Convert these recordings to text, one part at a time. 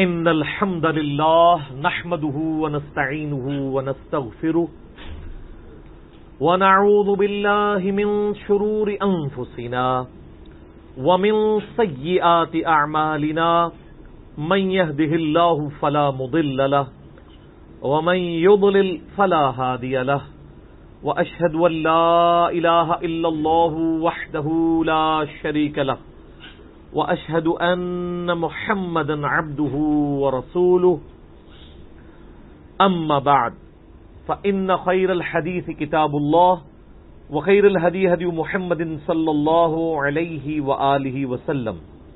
إن الحمد لله نحمده ونستعينه ونستغفره ونعوذ بالله من شرور أنفسنا ومن سيئات أعمالنا من يهده الله فلا مضل له ومن يضلل فلا هادي له وأشهد أن لا إله إلا الله وحده لا شريك له وأشهد أن محمدا عبده ورسوله أما بعد فإن خير الحديث كتاب الله وخير الهدي هدي محمد صلى الله عليه وآله وسلم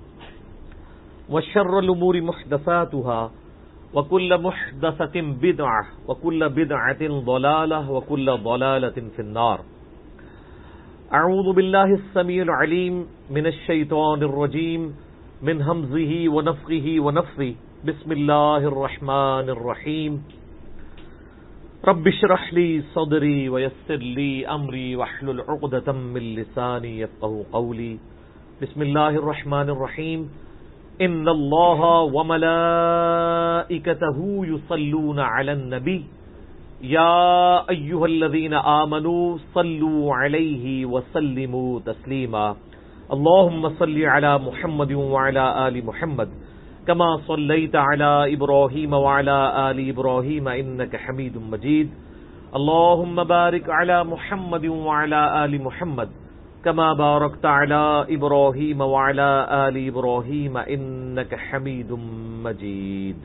وشر الأمور محدثاتها وكل محدثة بدعة وكل بدعة ضلالة وكل ضلالة في النار. أعوذ بالله السميع العليم من الشيطان الرجيم من همزه ونفخه ونفثه. بسم الله الرحمن الرحيم. رب اشرح لي صدري ويسر لي أمري واحلل عقدة من لساني يفقهوا قولي. بسم الله الرحمن الرحيم. إن الله وملائكته يصلون على النبي يا أيها الذين آمنوا صلوا عليه وسلموا تسليما. اللهم صل على محمد وعلى آل محمد كما صليت على إبراهيم وعلى آل إبراهيم إنك حميد مجيد. اللهم بارك على محمد وعلى آل محمد كما باركت على إبراهيم وعلى آل إبراهيم إنك حميد مجيد.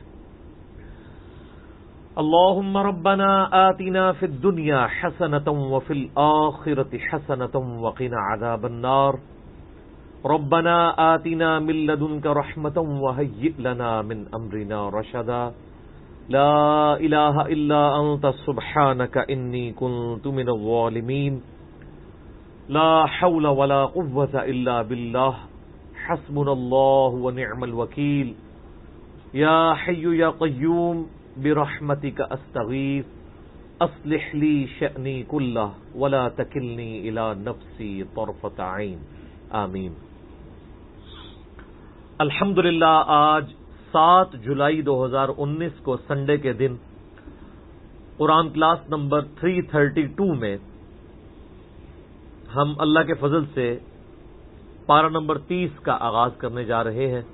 اللهم ربنا آتنا في الدنيا حسنة وفي الآخرة حسنة وقنا عذاب النار. ربنا آتنا من لدنك رحمة وهيئ لنا من أمرنا رشدا. لا إله إلا أنت سبحانك إني كنت من الظالمين. لا حول ولا قوة إلا بالله. حسبنا الله ونعم الوكيل. يا حي يا قيوم برحمتك استغيث اصلح لي شأني كله ولا تكلني الى نفسي طرفة عين. آمین. الحمدللہ آج 7 جولائی 2019 کو سنڈے کے دن قرآن کلاس نمبر 332 میں ہم اللہ کے فضل سے پارہ نمبر 30 کا آغاز کرنے جا رہے ہیں.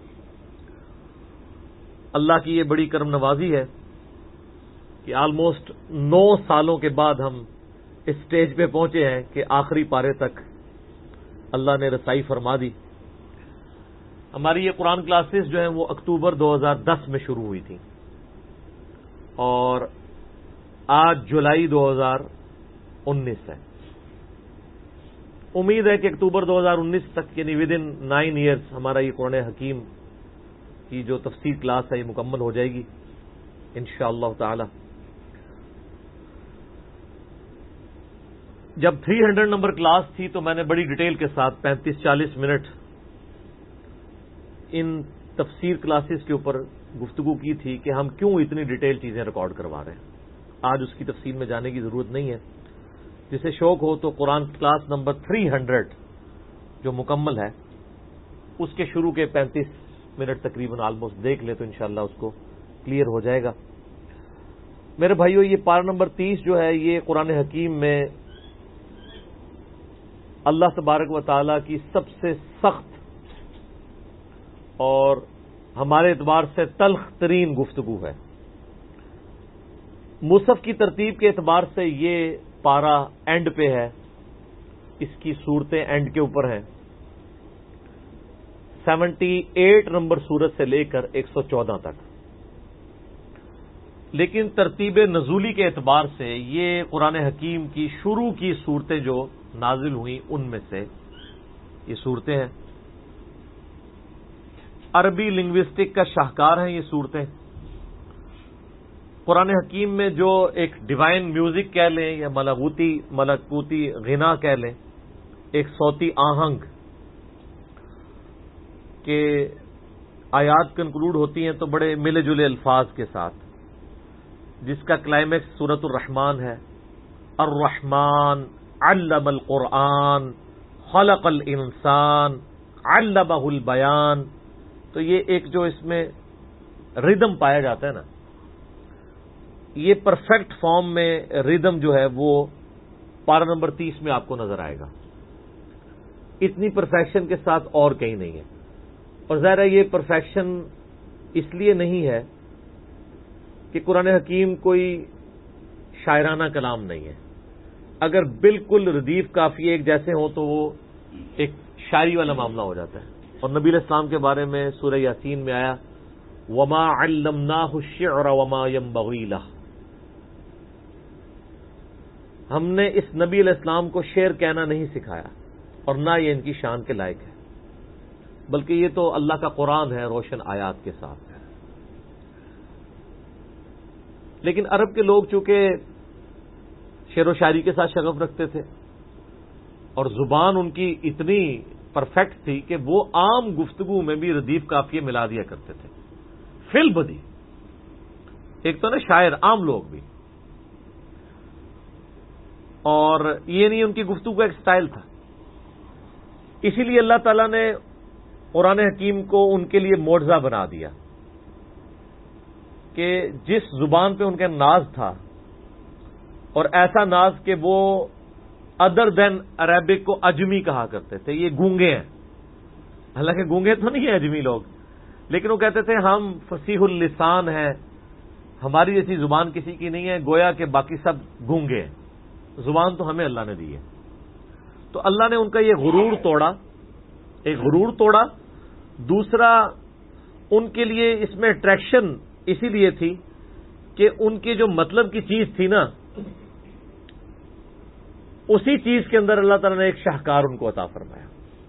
اللہ کی یہ بڑی کرم نوازی ہے کہ آلموسٹ 9 سالوں کے بعد ہم اس سٹیج پہ پہنچے ہیں کہ آخری پارے تک اللہ نے رسائی فرما دی. ہماری یہ قرآن کلاسز جو ہیں وہ اکتوبر 2010 میں شروع ہوئی تھیں اور آج جولائی 2019 ہے. امید ہے کہ اکتوبر 2019 تک یعنی ود ان 9 ایئرز ہمارا یہ قرآن حکیم کی جو تفسیر کلاس ہے یہ مکمل ہو جائے گی انشاءاللہ تعالی. جب 300 نمبر کلاس تھی تو میں نے بڑی ڈیٹیل کے ساتھ 35-40 منٹ ان تفسیر کلاسز کے اوپر گفتگو کی تھی کہ ہم کیوں اتنی ڈیٹیل چیزیں ریکارڈ کروا رہے ہیں. آج اس کی تفصیل میں جانے کی ضرورت نہیں ہے. جسے شوق ہو تو قرآن کلاس نمبر 300 جو مکمل ہے اس کے شروع کے 35 منٹ تقریباً آلموسٹ دیکھ لے تو انشاءاللہ اس کو کلیئر ہو جائے گا. میرے بھائیو یہ پارہ نمبر 30 جو ہے یہ قرآن حکیم میں اللہ تبارک و تعالی کی سب سے سخت اور ہمارے اعتبار سے تلخ ترین گفتگو ہے. مصحف کی ترتیب کے اعتبار سے یہ پارہ اینڈ پہ ہے. اس کی صورتیں اینڈ کے اوپر ہیں. 78 نمبر صورت سے لے کر 114 تک. لیکن ترتیب نزولی کے اعتبار سے یہ قرآن حکیم کی شروع کی صورتیں جو نازل ہوئیں ان میں سے یہ صورتیں ہیں. عربی لنگوسٹک کا شاہکار ہیں یہ صورتیں. قرآن حکیم میں جو ایک ڈیوائن میوزک کہہ لیں یا ملکوتی غنا کہہ لیں، ایک صوتی آہنگ کہ آیات کنکلوڈ ہوتی ہیں تو بڑے ملے جلے الفاظ کے ساتھ، جس کا کلائمیکس سورۃ الرحمن ہے. الرحمن علم القرآن خلق الانسان علمہ البیان. تو یہ ایک جو اس میں ریدم پایا جاتا ہے نا، یہ پرفیکٹ فارم میں ریدم جو ہے وہ پارہ نمبر 30 میں آپ کو نظر آئے گا. اتنی پرفیکشن کے ساتھ اور کہیں نہیں ہے. اور ظاہر ہے یہ پرفیکشن اس لیے نہیں ہے کہ قرآن حکیم کوئی شاعرانہ کلام نہیں ہے. اگر بالکل ردیف قافیے ایک جیسے ہوں تو وہ ایک شاعری والا معاملہ ہو جاتا ہے. اور نبی علیہ السلام کے بارے میں سورہ یاسین میں آیا وما علمناہ الشعر وما ينبغی لہ، ہم نے اس نبی علیہ السلام کو شعر کہنا نہیں سکھایا اور نہ یہ ان کی شان کے لائق ہے، بلکہ یہ تو اللہ کا قرآن ہے روشن آیات کے ساتھ. لیکن عرب کے لوگ چونکہ شعر و شاعری کے ساتھ شغف رکھتے تھے اور زبان ان کی اتنی پرفیکٹ تھی کہ وہ عام گفتگو میں بھی ردیف قافیے ملا دیا کرتے تھے فی البدی. ایک تو نا شاعر عام لوگ بھی، اور یہ نہیں ان کی گفتگو کا ایک سٹائل تھا. اسی لیے اللہ تعالیٰ نے قرآن حکیم کو ان کے لیے معجزہ بنا دیا کہ جس زبان پہ ان کا ناز تھا، اور ایسا ناز کہ وہ ادر دین عربک کو اجمی کہا کرتے تھے. یہ گونگے ہیں، حالانکہ گونگے تو نہیں ہیں اجمی لوگ، لیکن وہ کہتے تھے ہم فصیح اللسان ہیں، ہماری جیسی زبان کسی کی نہیں ہے، گویا کہ باقی سب گونگے ہیں، زبان تو ہمیں اللہ نے دی ہے. تو اللہ نے ان کا یہ غرور توڑا، ایک غرور توڑا. دوسرا ان کے لیے اس میں اٹریکشن اسی لیے تھی کہ ان کی جو مطلب کی چیز تھی نا، اسی چیز کے اندر اللہ تعالیٰ نے ایک شاہکار ان کو عطا فرمایا.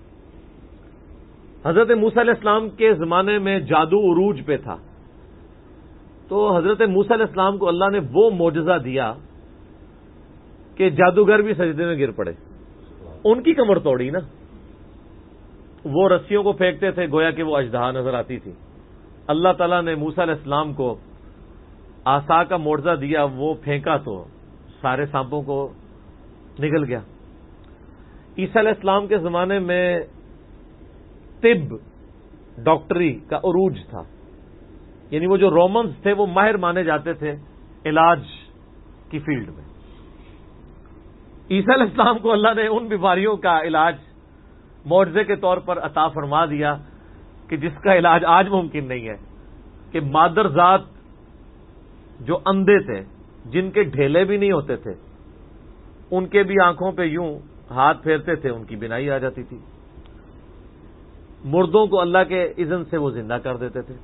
حضرت موسیٰ علیہ السلام کے زمانے میں جادو عروج پہ تھا، تو حضرت موسیٰ علیہ السلام کو اللہ نے وہ معجزہ دیا کہ جادوگر بھی سجدے میں گر پڑے. ان کی کمر توڑی نا، وہ رسیوں کو پھینکتے تھے گویا کہ وہ اژدہا نظر آتی تھی. اللہ تعالیٰ نے موسیٰ علیہ السلام کو عصا کا معجزہ دیا، وہ پھینکا تو سارے سانپوں کو نگل گیا. عیسیٰ علیہ السلام کے زمانے میں طب ڈاکٹری کا عروج تھا، یعنی وہ جو رومنز تھے وہ ماہر مانے جاتے تھے علاج کی فیلڈ میں. عیسیٰ علیہ السلام کو اللہ نے ان بیماریوں کا علاج معجزے کے طور پر عطا فرما دیا کہ جس کا علاج آج ممکن نہیں ہے. کہ مادر ذات جو اندھے تھے، جن کے ڈھیلے بھی نہیں ہوتے تھے، ان کے بھی آنکھوں پہ یوں ہاتھ پھیرتے تھے ان کی بینائی آ جاتی تھی. مردوں کو اللہ کے اذن سے وہ زندہ کر دیتے تھے.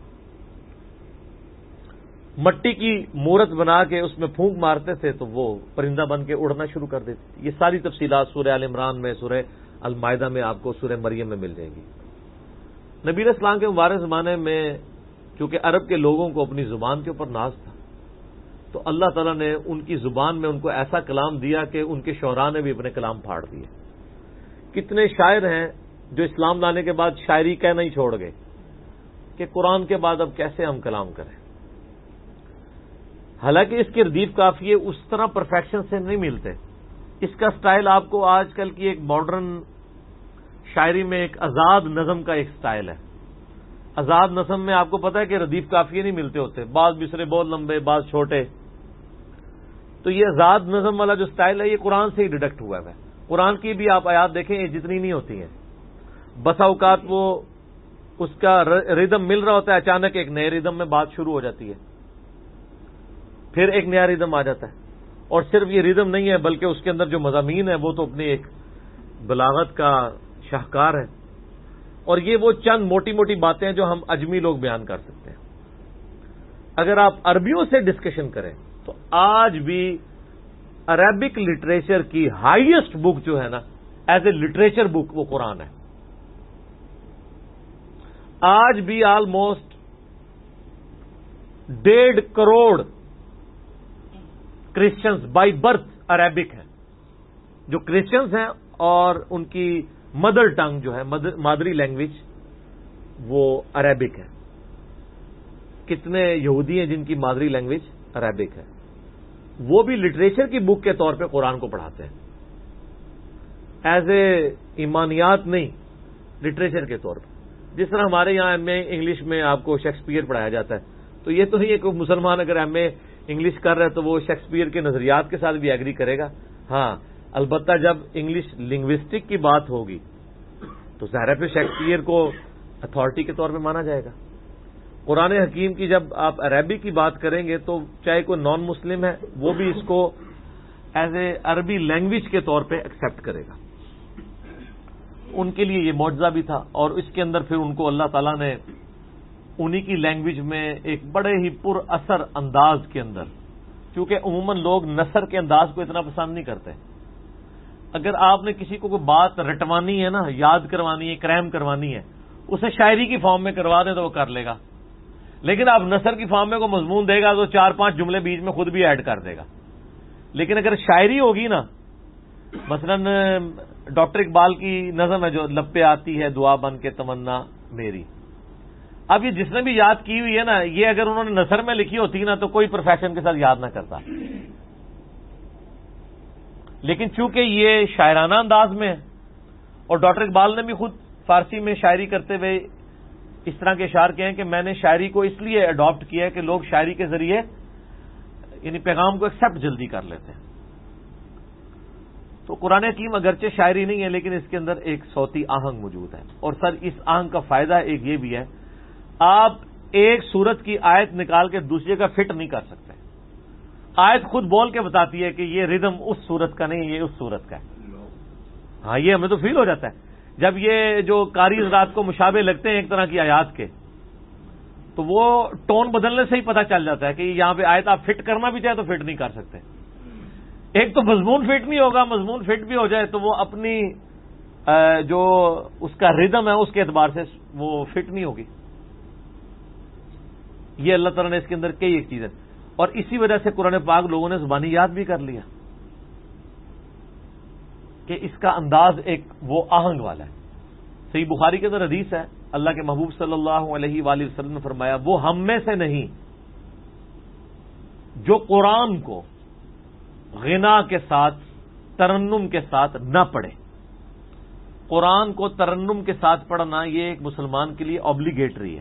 مٹی کی مورت بنا کے اس میں پھونک مارتے تھے تو وہ پرندہ بن کے اڑنا شروع کر دیتے تھے. یہ ساری تفصیلات سورہ آل عمران میں، سورہ المائدہ میں، آپ کو سورہ مریم میں مل جائیں گی. نبی علیہ السلام کے مبارک زمانے میں چونکہ عرب کے لوگوں کو اپنی زبان کے اوپر ناز تھا، تو اللہ تعالیٰ نے ان کی زبان میں ان کو ایسا کلام دیا کہ ان کے شعراء نے بھی اپنے کلام پھاڑ دیے. کتنے شاعر ہیں جو اسلام لانے کے بعد شاعری کہنا ہی چھوڑ گئے کہ قرآن کے بعد اب کیسے ہم کلام کریں. حالانکہ اس کے ردیف قافیے اس طرح پرفیکشن سے نہیں ملتے. اس کا سٹائل آپ کو آج کل کی ایک ماڈرن شاعری میں ایک آزاد نظم کا ایک سٹائل ہے. آزاد نظم میں آپ کو پتا ہے کہ ردیف قافیے نہیں ملتے ہوتے، بعض مصرے بہت لمبے، بعض چھوٹے. تو یہ آزاد نظم والا جو سٹائل ہے یہ قرآن سے ہی ڈیڈکٹ ہوا ہے. قرآن کی بھی آپ آیات دیکھیں یہ جتنی نہیں ہوتی ہیں. بسا اوقات وہ اس کا ردم مل رہا ہوتا ہے، اچانک ایک نئے ردم میں بات شروع ہو جاتی ہے، پھر ایک نیا ردم آ جاتا ہے. اور صرف یہ ردم نہیں ہے بلکہ اس کے اندر جو مضامین ہے وہ تو اپنی ایک بلاغت کا شاہکار ہے. اور یہ وہ چند موٹی موٹی باتیں ہیں جو ہم اجمی لوگ بیان کر سکتے ہیں. اگر آپ عربیوں سے ڈسکشن کریں تو آج بھی عربک لٹریچر کی ہائیسٹ بک جو ہے نا ایز اے لٹریچر بک وہ قرآن ہے. آج بھی almost 1.5 crore Christians by birth Arabic ہیں. جو کرسچنز ہیں اور ان کی مدر ٹنگ جو ہے مادری لینگویج وہ عربک ہے. کتنے یہودی ہیں جن کی مادری لینگویج عربک ہے، وہ بھی لٹریچر کی بک کے طور پہ قرآن کو پڑھاتے ہیں، ایز اے ایمانیات نہیں، لٹریچر کے طور پہ. جس طرح ہمارے یہاں میں انگلش میں آپ کو شیکسپیئر پڑھایا جاتا ہے، تو یہ تو نہیں ہے کہ مسلمان اگر ایم اے انگلش کر رہا ہے تو وہ شیکسپیئر کے نظریات کے ساتھ بھی ایگری کرے گا. ہاں البتہ جب انگلش لنگوسٹک کی بات ہوگی تو ظاہر ہے پھر شیکسپیئر کو اتھارٹی کے طور پہ مانا جائے گا. قرآن حکیم کی جب آپ عربی کی بات کریں گے تو چاہے کوئی نان مسلم ہے وہ بھی اس کو ایز اے عربی لینگویج کے طور پہ ایکسپٹ کرے گا. ان کے لیے یہ معجزہ بھی تھا اور اس کے اندر پھر ان کو اللہ تعالیٰ نے انہی کی لینگویج میں ایک بڑے ہی پر اثر انداز کے اندر، کیونکہ عموماً لوگ نثر کے انداز کو اتنا پسند نہیں کرتے. اگر آپ نے کسی کو کوئی بات رٹوانی ہے نا، یاد کروانی ہے، کریم کروانی ہے، اسے شاعری کی فارم میں کروا دیں تو وہ کر لے گا. لیکن آپ نثر کی فارم میں کو مضمون دے گا تو 4-5 جملے بیچ میں خود بھی ایڈ کر دے گا. لیکن اگر شاعری ہوگی نا، مثلا ڈاکٹر اقبال کی نظم ہے جو لب پہ آتی ہے دعا بن کے تمنا میری، اب یہ جس نے بھی یاد کی ہوئی ہے نا، یہ اگر انہوں نے نثر میں لکھی ہوتی نا تو کوئی پروفیشن کے ساتھ یاد نہ کرتا. لیکن چونکہ یہ شاعرانہ انداز میں ہے، اور ڈاکٹر اقبال نے بھی خود فارسی میں شاعری کرتے ہوئے اس طرح کے اشعار کہے ہیں کہ میں نے شاعری کو اس لیے اڈاپٹ کیا ہے کہ لوگ شاعری کے ذریعے یعنی پیغام کو ایکسپٹ جلدی کر لیتے ہیں. تو قرآن حکیم اگرچہ شاعری نہیں ہے لیکن اس کے اندر ایک صوتی آہنگ موجود ہے. اور سر اس آہنگ کا فائدہ ایک یہ بھی ہے، آپ ایک سورت کی آیت نکال کے دوسرے کا فٹ نہیں کر سکتے. آیت خود بول کے بتاتی ہے کہ یہ ردم اس سورت کا نہیں، یہ اس سورت کا ہے. ہاں یہ ہمیں تو فیل ہو جاتا ہے جب یہ جو قاری حضرات کو مشابہ لگتے ہیں ایک طرح کی آیات کے، تو وہ ٹون بدلنے سے ہی پتہ چل جاتا ہے کہ یہاں پہ آیت آپ فٹ کرنا بھی چاہے تو فٹ نہیں کر سکتے. ایک تو مضمون فٹ نہیں ہوگا، مضمون فٹ بھی ہو جائے تو وہ اپنی جو اس کا ردم ہے اس کے اعتبار سے وہ فٹ نہیں ہوگی. یہ اللہ تعالیٰ نے اس کے اندر کئی ایک چیز ہے، اور اسی وجہ سے قرآن پاک لوگوں نے زبانی یاد بھی کر لیا کہ اس کا انداز ایک وہ آہنگ والا ہے. صحیح بخاری کے اندر حدیث ہے، اللہ کے محبوب صلی اللہ علیہ وآلہ وسلم نے فرمایا وہ ہم میں سے نہیں جو قرآن کو غنا کے ساتھ ترنم کے ساتھ نہ پڑھے. قرآن کو ترنم کے ساتھ پڑھنا یہ ایک مسلمان کے لیے آبلیگیٹری ہے.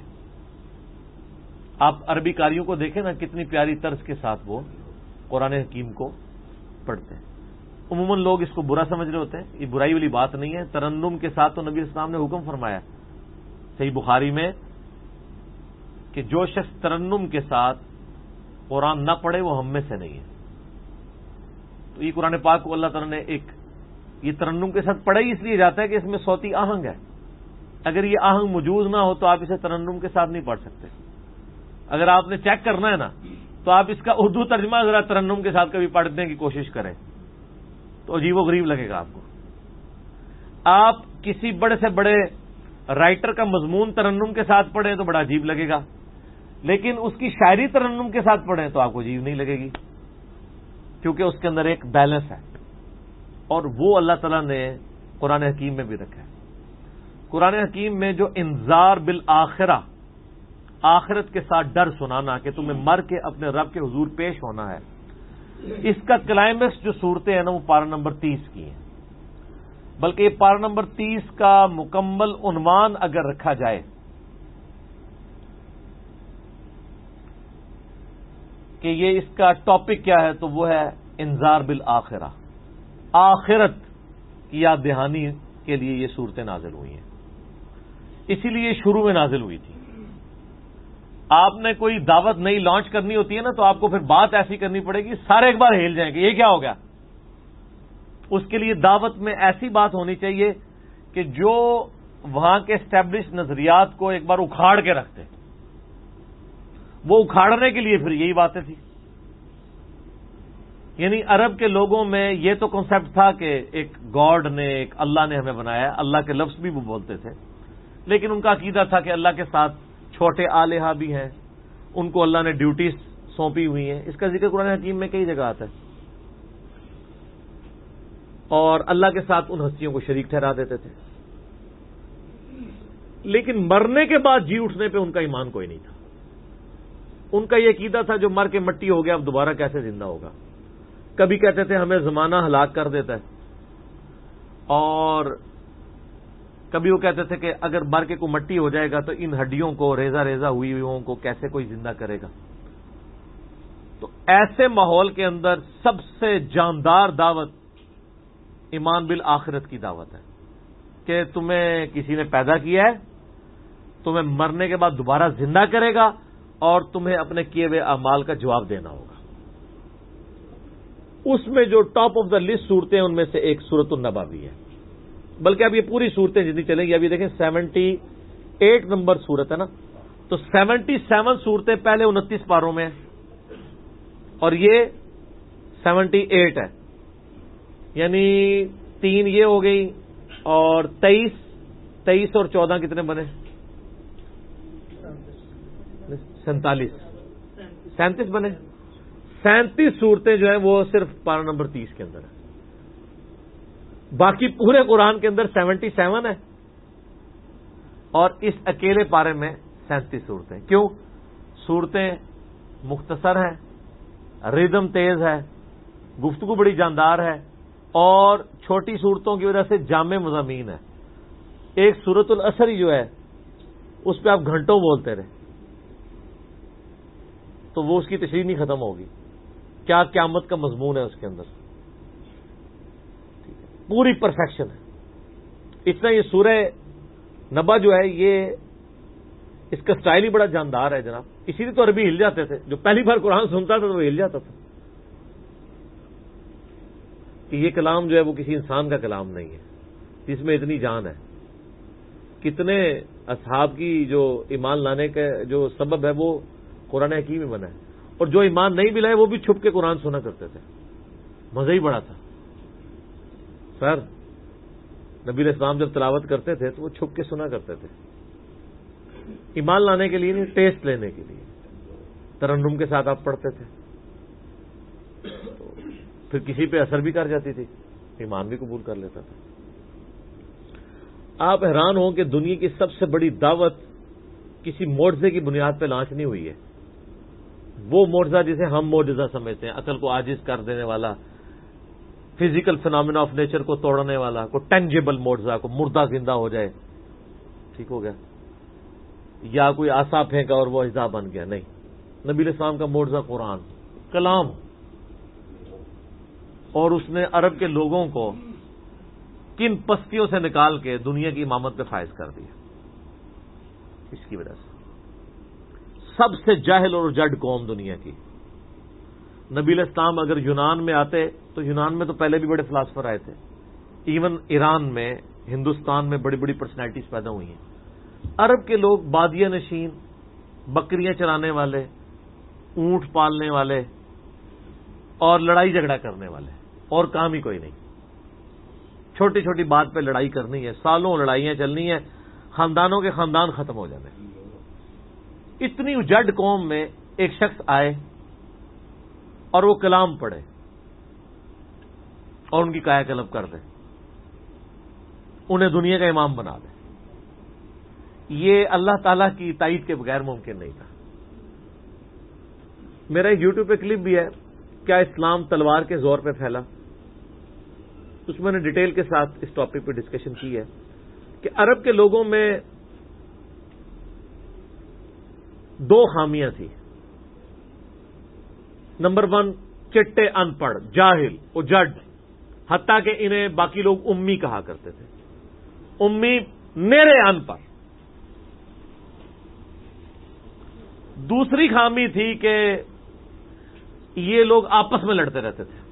آپ عربی قاریوں کو دیکھیں نا کتنی پیاری طرز کے ساتھ وہ قرآن حکیم کو پڑھتے ہیں. عموماً لوگ اس کو برا سمجھ رہے ہوتے ہیں، یہ برائی والی بات نہیں ہے. ترنم کے ساتھ تو نبی اسلام نے حکم فرمایا صحیح بخاری میں کہ جو شخص ترنم کے ساتھ قرآن نہ پڑھے وہ ہم میں سے نہیں ہے. تو یہ قرآن پاک کو اللہ تعالیٰ نے ایک یہ ترنم کے ساتھ پڑھا ہی اس لیے جاتا ہے کہ اس میں صوتی آہنگ ہے. اگر یہ آہنگ موجود نہ ہو تو آپ اسے ترنم کے ساتھ نہیں پڑھ سکتے. اگر آپ نے چیک کرنا ہے نا تو آپ اس کا اردو ترجمہ ذرا ترنم کے ساتھ کبھی پڑھنے کی کوشش کریں تو عجیب و غریب لگے گا آپ کو. آپ کسی بڑے سے بڑے رائٹر کا مضمون ترنم کے ساتھ پڑھیں تو بڑا عجیب لگے گا، لیکن اس کی شاعری ترنم کے ساتھ پڑھیں تو آپ کو عجیب نہیں لگے گی، کیونکہ اس کے اندر ایک بیلنس ہے. اور وہ اللہ تعالیٰ نے قرآن حکیم میں بھی رکھا ہے. قرآن حکیم میں جو انذار بالآخرہ، آخرت کے ساتھ ڈر سنانا کہ تمہیں مر کے اپنے رب کے حضور پیش ہونا ہے، اس کا کلائمیکس جو صورتیں ہیں نا وہ پارہ نمبر 30 کی ہیں. بلکہ یہ پارہ نمبر 30 کا مکمل عنوان اگر رکھا جائے کہ یہ اس کا ٹاپک کیا ہے تو وہ ہے انذار بالآخرہ. آخرت کی یاد دہانی کے لیے یہ صورتیں نازل ہوئی ہیں. اسی لیے شروع میں نازل ہوئی تھی. آپ نے کوئی دعوت نئی لانچ کرنی ہوتی ہے نا تو آپ کو پھر بات ایسی کرنی پڑے گی سارے ایک بار ہل جائیں گے یہ کیا ہو گیا. اس کے لیے دعوت میں ایسی بات ہونی چاہیے کہ جو وہاں کے اسٹیبلش نظریات کو ایک بار اکھاڑ کے رکھتے. وہ اکھاڑنے کے لیے پھر یہی باتیں تھی. یعنی عرب کے لوگوں میں یہ تو کنسیپٹ تھا کہ ایک گاڈ نے، ایک اللہ نے ہمیں بنایا. اللہ کے لفظ بھی وہ بولتے تھے، لیکن ان کا عقیدہ تھا کہ اللہ کے ساتھ چھوٹے آلہہ بھی ہیں، ان کو اللہ نے ڈیوٹیز سونپی ہوئی ہیں. اس کا ذکر قرآن حکیم میں کئی جگہ آتا ہے. اور اللہ کے ساتھ ان ہستیوں کو شریک ٹھہرا دیتے تھے. لیکن مرنے کے بعد جی اٹھنے پہ ان کا ایمان کوئی نہیں تھا. ان کا یہ عقیدہ تھا جو مر کے مٹی ہو گیا اب دوبارہ کیسے زندہ ہوگا. کبھی کہتے تھے ہمیں زمانہ ہلاک کر دیتا ہے، اور کبھی وہ کہتے تھے کہ اگر مر کے کو مٹی ہو جائے گا تو ان ہڈیوں کو ریزہ ریزہ ہوئی ہوئیوں کو کیسے کوئی زندہ کرے گا. تو ایسے ماحول کے اندر سب سے جاندار دعوت ایمان بالآخرت کی دعوت ہے کہ تمہیں کسی نے پیدا کیا ہے, تمہیں مرنے کے بعد دوبارہ زندہ کرے گا اور تمہیں اپنے کیے ہوئے اعمال کا جواب دینا ہوگا. اس میں جو ٹاپ آف دا لسٹ صورتیں ان میں سے ایک سورۃ النبا بھی ہے, بلکہ اب یہ پوری صورتیں جتنی چلیں گی, ابھی دیکھیں 78 نمبر صورت ہے نا, تو 77 صورتیں پہلے 29 پاروں میں ہیں اور یہ 78 ہے, یعنی 3 یہ ہو گئی اور 23 اور 14 کتنے بنے؟ 37 بنے. 37 صورتیں جو ہیں وہ صرف پارہ نمبر 30 کے اندر ہے. باقی پورے قرآن کے اندر 77 ہے اور اس اکیلے پارے میں 37 صورتیں. کیوں؟ صورتیں مختصر ہیں, ردم تیز ہے, گفتگو بڑی جاندار ہے اور چھوٹی صورتوں کی وجہ سے جامع مضامین ہے. ایک سورۃ العصر ہی جو ہے اس پہ آپ گھنٹوں بولتے رہے تو وہ اس کی تشریح نہیں ختم ہوگی. کیا قیامت کا مضمون ہے اس کے اندر, پوری پرفیکشن ہے. اتنا یہ سورہ نبا جو ہے یہ اس کا سٹائل ہی بڑا جاندار ہے جناب. اسی لیے تو عربی ہل جاتے تھے, جو پہلی بار قرآن سنتا تھا تو وہ ہل جاتا تھا کہ یہ کلام جو ہے وہ کسی انسان کا کلام نہیں ہے, جس میں اتنی جان ہے. کتنے اصحاب کی جو ایمان لانے کا جو سبب ہے وہ قرآن حکیم میں بنا ہے, اور جو ایمان نہیں بھی لائے وہ بھی چھپ کے قرآن سنا کرتے تھے. مزہ ہی بڑا تھا. سر نبی علیہ السلام جب تلاوت کرتے تھے تو وہ چھپ کے سنا کرتے تھے, ایمان لانے کے لیے نہیں, ٹیسٹ لینے کے لیے. ترنم کے ساتھ آپ پڑھتے تھے تو پھر کسی پہ اثر بھی کر جاتی تھی, ایمان بھی قبول کر لیتا تھا. آپ حیران ہوں کہ دنیا کی سب سے بڑی دعوت کسی معجزے کی بنیاد پہ لانچ نہیں ہوئی ہے. وہ معجزہ جسے ہم معجزہ سمجھتے ہیں, عقل کو عاجز کر دینے والا, فزیکل فنامنا آف نیچر کو توڑنے والا, کو ٹینجیبل معجزہ, کو مردہ زندہ ہو جائے, ٹھیک ہو گیا, یا کوئی آسا پھینکا اور وہ اجزا بن گیا. نہیں, نبی علیہ السلام کا معجزہ قرآن کلام, اور اس نے عرب کے لوگوں کو کن پستیوں سے نکال کے دنیا کی امامت پہ فائز کر دیا. اس کی وجہ سے سب سے جاہل اور جڈ قوم دنیا کی. نبی علیہ السلام اگر یونان میں آتے تو یونان میں تو پہلے بھی بڑے فلاسفر آئے تھے, ایون ایران میں, ہندوستان میں بڑی بڑی پرسنالٹیز پیدا ہوئی ہیں. عرب کے لوگ بادیہ نشین, بکریاں چرانے والے, اونٹ پالنے والے اور لڑائی جھگڑا کرنے والے, اور کام ہی کوئی نہیں. چھوٹی چھوٹی بات پہ لڑائی کرنی ہے, سالوں لڑائیاں چلنی ہیں, خاندانوں کے خاندان ختم ہو جانے. اتنی اجڑ قوم میں ایک شخص آئے اور وہ کلام پڑھے اور ان کی کایا کلب کر دے, انہیں دنیا کا امام بنا دے. یہ اللہ تعالیٰ کی تائید کے بغیر ممکن نہیں تھا. میرا ایک یوٹیوب پہ کلپ بھی ہے, کیا اسلام تلوار کے زور پہ پھیلا. اس میں نے ڈیٹیل کے ساتھ اس ٹاپک پہ ڈسکشن کی ہے کہ عرب کے لوگوں میں 2 خامیاں تھیں. نمبر 1, چٹے ان پڑھ, جاہل, اجڈ, حتیٰ کہ انہیں باقی لوگ امی کہا کرتے تھے. امی میرے ان پڑھ. دوسری خامی تھی کہ یہ لوگ آپس میں لڑتے رہتے تھے,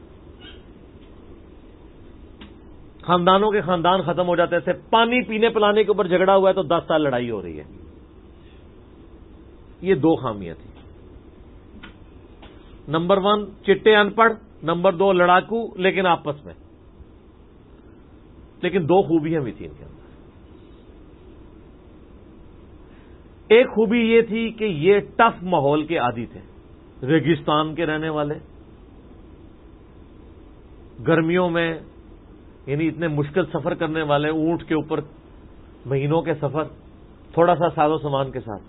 خاندانوں کے خاندان ختم ہو جاتے تھے. پانی پینے پلانے کے اوپر جھگڑا ہوا ہے تو 10 سال لڑائی ہو رہی ہے. یہ 2 خامیاں تھیں. نمبر 1 چٹے ان پڑھ, نمبر 2 لڑاکو لیکن آپس میں. لیکن 2 خوبیاں بھی تھیں ان کے اندر. ایک خوبی یہ تھی کہ یہ ٹف ماحول کے عادی تھے, ریگستان کے رہنے والے, گرمیوں میں یعنی اتنے مشکل سفر کرنے والے, اونٹ کے اوپر مہینوں کے سفر, تھوڑا سا ساز و سامان کے ساتھ.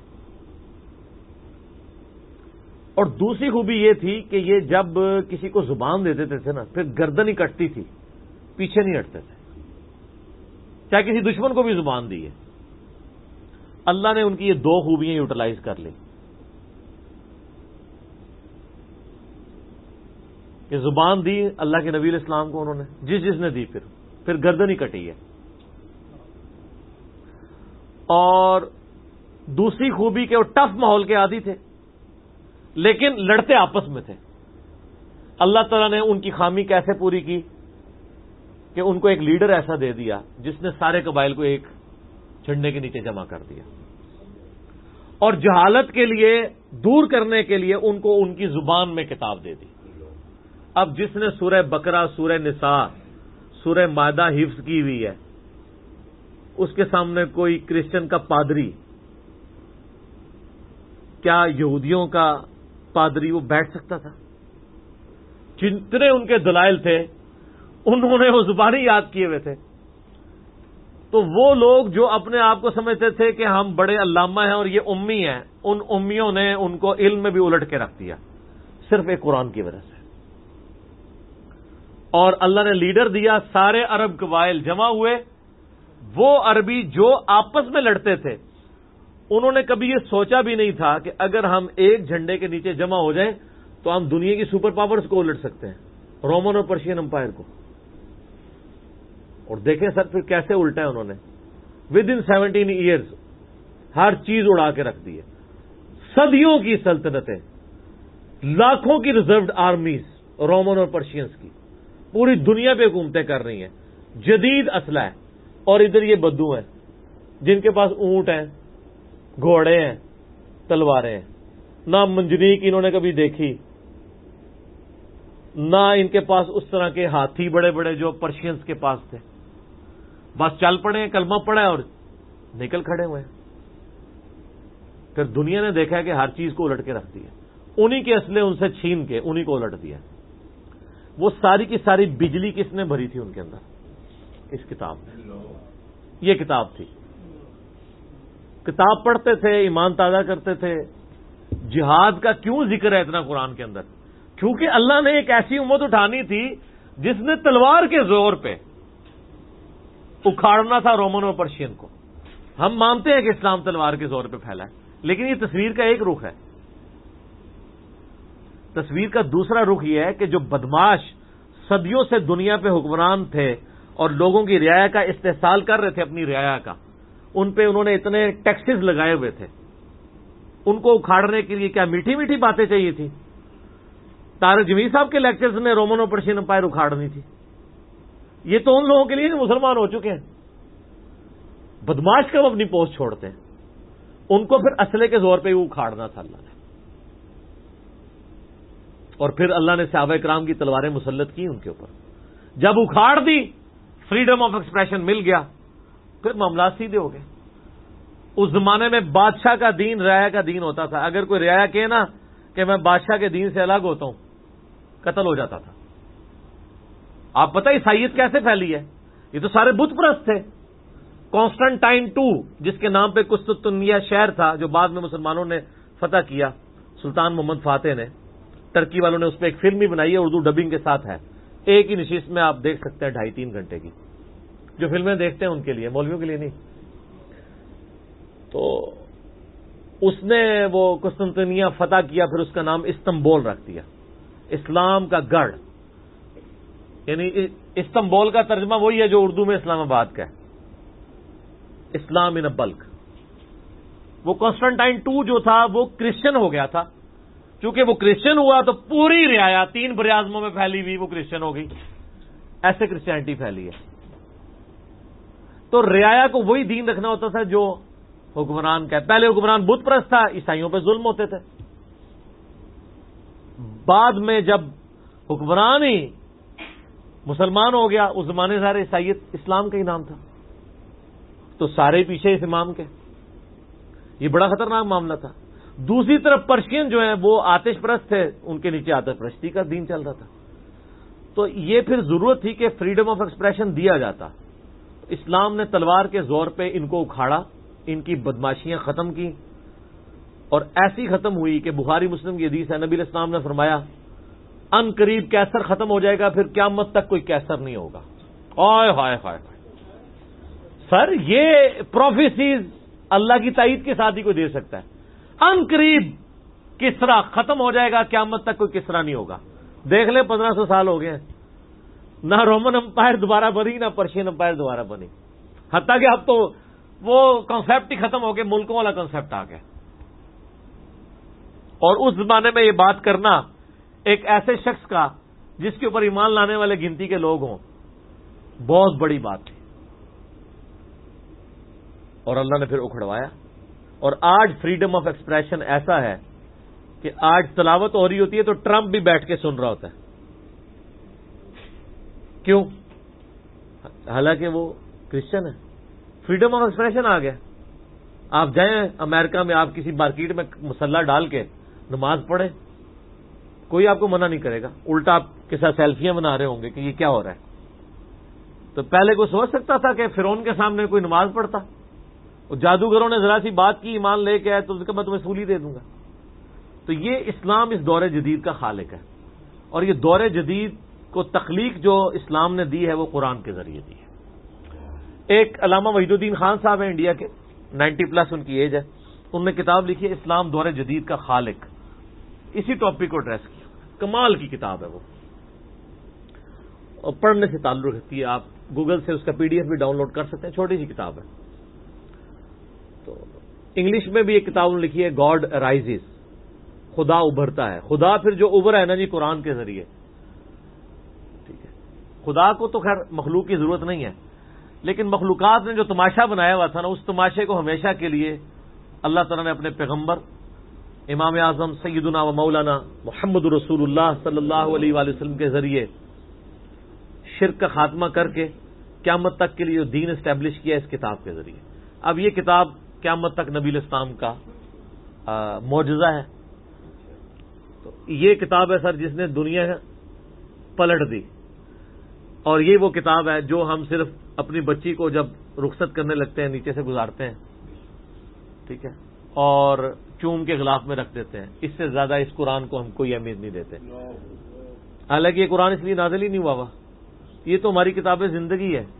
اور دوسری خوبی یہ تھی کہ یہ جب کسی کو زبان دے دیتے تھے نا, پھر گردن ہی کٹتی تھی, پیچھے نہیں ہٹتے تھے. چاہے کسی دشمن کو بھی زبان دی ہے. اللہ نے ان کی یہ دو خوبیاں یوٹیلائز کر لی کہ زبان دی اللہ کے نبی علیہ السلام کو انہوں نے، جس نے دی پھر گردن ہی کٹی ہے. اور دوسری خوبی کہ وہ ٹف ماحول کے عادی تھے لیکن لڑتے آپس میں تھے. اللہ تعالیٰ نے ان کی خامی کیسے پوری کی کہ ان کو ایک لیڈر ایسا دے دیا جس نے سارے قبائل کو ایک جھنڈے کے نیچے جمع کر دیا، اور جہالت کے لیے دور کرنے کے لیے ان کو ان کی زبان میں کتاب دے دی. اب جس نے سورہ بقرہ، سورہ نساء، سورہ مائدہ حفظ کی ہوئی ہے، اس کے سامنے کوئی کرسچن کا پادری، کیا یہودیوں کا پادری وہ بیٹھ سکتا تھا؟ جتنے ان کے دلائل تھے انہوں نے وہ زبانی یاد کیے ہوئے تھے. تو وہ لوگ جو اپنے آپ کو سمجھتے تھے کہ ہم بڑے علامہ ہیں اور یہ امی ہیں، ان امیوں نے ان کو علم میں بھی الٹ کے رکھ دیا صرف ایک قرآن کی وجہ سے. اور اللہ نے لیڈر دیا، سارے عرب قبائل جمع ہوئے. وہ عربی جو آپس میں لڑتے تھے انہوں نے کبھی یہ سوچا بھی نہیں تھا کہ اگر ہم ایک جھنڈے کے نیچے جمع ہو جائیں تو ہم دنیا کی سپر پاورز کو الٹ سکتے ہیں، رومن اور پرشین امپائر کو. اور دیکھیں سر پھر کیسے الٹا ہے انہوں نے. ود ان 17 ایئرز ہر چیز اڑا کے رکھ دی ہے. صدیوں کی سلطنتیں، لاکھوں کی ریزروڈ آرمیز رومن اور پرشینز کی پوری دنیا پہ حکومتیں کر رہی ہیں. جدید اسلحہ ہے، اور ادھر یہ بدو ہیں جن کے پاس اونٹ ہیں، گھوڑے ہیں، تلواریں ہیں. نہ منجنیق انہوں نے کبھی دیکھی، نہ ان کے پاس اس طرح کے ہاتھی بڑے بڑے جو پرشینز کے پاس تھے. بس چل پڑے ہیں، کلمہ پڑا ہے اور نکل کھڑے ہوئے ہیں. پھر دنیا نے دیکھا ہے کہ ہر چیز کو الٹ کے رکھ دیا. انہی کے اسلحے ان سے چھین کے انہی کو الٹ دیا. وہ ساری کی ساری بجلی کس نے بھری تھی ان کے اندر؟ اس کتاب میں. یہ کتاب تھی. کتاب پڑھتے تھے، ایمان تازہ کرتے تھے. جہاد کا کیوں ذکر ہے اتنا قرآن کے اندر؟ کیونکہ اللہ نے ایک ایسی امت اٹھانی تھی جس نے تلوار کے زور پہ اکھاڑنا تھا رومن اور پرشین کو. ہم مانتے ہیں کہ اسلام تلوار کے زور پہ پھیلا ہے، لیکن یہ تصویر کا ایک رخ ہے. تصویر کا دوسرا رخ یہ ہے کہ جو بدماش صدیوں سے دنیا پہ حکمران تھے اور لوگوں کی رعایا کا استحصال کر رہے تھے، اپنی رعایا کا، ان پہ انہوں نے اتنے ٹیکسز لگائے ہوئے تھے. ان کو اکھاڑنے کے لیے کیا میٹھی میٹھی باتیں چاہیے تھی؟ طارق جمیل صاحب کے لیکچرز میں رومن اور پرشین امپائر اکھاڑنی تھی. یہ تو ان لوگوں کے لیے جو مسلمان ہو چکے ہیں. بدماش کب اپنی پوسٹ چھوڑتے ہیں؟ ان کو پھر اسلحے کے زور پہ وہ اکھاڑنا تھا اللہ نے. اور پھر اللہ نے صحابہ کرام کی تلواریں مسلط کی ان کے اوپر. جب اکھاڑ دی، فریڈم آف ایکسپریشن مل گیا، پھر معاملات سیدھے ہو گئے. اس زمانے میں بادشاہ کا دین رعایا کا دین ہوتا تھا. اگر کوئی رعایا کہے نا کہ میں بادشاہ کے دین سے الگ ہوتا ہوں، قتل ہو جاتا تھا. آپ پتہ عیسائیت کیسے پھیلی ہے؟ یہ تو سارے بت پرست تھے. کانسٹنٹائن 2 جس کے نام پہ قسطنطنیہ شہر تھا جو بعد میں مسلمانوں نے فتح کیا، سلطان محمد فاتح نے، ترکی والوں نے اس پہ ایک فلم بھی بنائی ہے، اردو ڈبنگ کے ساتھ ہے. ایک ہی نشست میں آپ دیکھ سکتے ہیں 2.5-3 گھنٹے کی. جو فلمیں دیکھتے ہیں ان کے لیے، مولویوں کے لیے نہیں. تو اس نے وہ قسطنطنیہ فتح کیا، پھر اس کا نام استنبول رکھ دیا، اسلام کا گڑھ. یعنی استنبول کا ترجمہ وہی ہے جو اردو میں اسلام آباد کا ہے، اسلام ان بلک. وہ کانسٹنٹائن 2 جو تھا وہ کرسچن ہو گیا تھا. چونکہ وہ کرسچن ہوا تو پوری رعایا 3 براعظموں میں پھیلی ہوئی وہ کرسچن ہو گئی. ایسے کرسچینٹی پھیلی ہے. تو رعایا کو وہی دین رکھنا ہوتا تھا جو حکمران کا ہے. پہلے حکمران بت پرست تھا، عیسائیوں پہ ظلم ہوتے تھے. بعد میں جب حکمران ہی مسلمان ہو گیا، اس زمانے سارے عیسائیت اسلام کا ہی نام تھا، تو سارے پیچھے اس امام کے. یہ بڑا خطرناک معاملہ تھا. دوسری طرف پرشین جو ہیں وہ آتش پرست تھے، ان کے نیچے آتش پرستی کا دین چل رہا تھا. تو یہ پھر ضرورت تھی کہ فریڈم آف ایکسپریشن دیا جاتا. اسلام نے تلوار کے زور پہ ان کو اکھاڑا، ان کی بدماشیاں ختم کی، اور ایسی ختم ہوئی کہ بخاری مسلم کی حدیث ہے، نبی علیہ السلام نے فرمایا ان قریب کیسر ختم ہو جائے گا، پھر قیامت تک کوئی کیسر نہیں ہوگا. ہائے ہائے ہائے، سر یہ پروفیسیز اللہ کی تائید کے ساتھ ہی کوئی دے سکتا ہے. ان قریب کسرا ختم ہو جائے گا, قیامت تک کوئی کسرا نہیں ہوگا. دیکھ لیں 1500 سال ہو گئے ہیں, نہ رومن امپائر دوبارہ بنی نہ پرشین امپائر دوبارہ بنی, حتیٰ کہ اب تو وہ کنسپٹ ہی ختم ہو گئے, ملکوں والا کنسپٹ آ گیا. اور اس زمانے میں یہ بات کرنا ایک ایسے شخص کا جس کے اوپر ایمان لانے والے گنتی کے لوگ ہوں, بہت بڑی بات تھی. اور اللہ نے پھر اکھڑوایا. اور آج فریڈم آف ایکسپریشن ایسا ہے کہ آج تلاوت ہو رہی ہوتی ہے تو ٹرمپ بھی بیٹھ کے سن رہا ہوتا ہے. کیوں؟ حالانکہ وہ کرسچن ہے. فریڈم آف ایکسپریشن آ گیا. آپ جائیں امریکہ میں, آپ کسی مارکیٹ میں مسلح ڈال کے نماز پڑھیں, کوئی آپ کو منع نہیں کرے گا. الٹا آپ کے ساتھ سیلفیاں بنا رہے ہوں گے کہ یہ کیا ہو رہا ہے. تو پہلے کوئی سوچ سکتا تھا کہ فرعون کے سامنے کوئی نماز پڑھتا؟ اور جادوگروں نے ذرا سی بات کی, ایمان لے کے آئے تو اس کا میں تمہیں سولی دے دوں گا. تو یہ اسلام اس دور جدید کا خالق ہے. اور یہ دور جدید کو تخلیق جو اسلام نے دی ہے وہ قرآن کے ذریعے دی ہے. ایک علامہ وحید الدین خان صاحب ہیں انڈیا کے, 90+ ان کی ایج ہے. انہوں نے کتاب لکھی ہے اسلام دور جدید کا خالق. اسی ٹاپک کو ایڈریس کیا. کمال کی کتاب ہے وہ, اور پڑھنے سے تعلق رکھتی ہے. آپ گوگل سے اس کا PDF بھی ڈاؤن لوڈ کر سکتے ہیں, چھوٹی سی کتاب ہے. تو انگلش میں بھی ایک کتاب انہوں نے لکھی ہے گاڈ رائزز, خدا ابھرتا ہے. خدا پھر جو ابھرا ہے نا جی قرآن کے ذریعے, ٹھیک ہے. خدا کو تو خیر مخلوق کی ضرورت نہیں ہے, لیکن مخلوقات نے جو تماشا بنایا ہوا تھا نا, اس تماشے کو ہمیشہ کے لیے اللہ تعالیٰ نے اپنے پیغمبر امام اعظم سیدنا و مولانا محمد رسول اللہ صلی اللہ علیہ وآلہ وسلم کے ذریعے شرک کا خاتمہ کر کے قیامت تک کے لیے جو دین اسٹیبلش کیا اس کتاب کے ذریعے. اب یہ کتاب قیامت تک نبی الاسلام کا معجزہ ہے. تو یہ کتاب ہے سر جس نے دنیا پلٹ دی. اور یہ وہ کتاب ہے جو ہم صرف اپنی بچی کو جب رخصت کرنے لگتے ہیں نیچے سے گزارتے ہیں, ٹھیک ہے, اور چوم کے غلاف میں رکھ دیتے ہیں. اس سے زیادہ اس قرآن کو ہم کوئی اہمیت نہیں دیتے. حالانکہ یہ قرآن اس لیے نازل ہی نہیں ہوا, یہ تو ہماری کتاب زندگی ہے.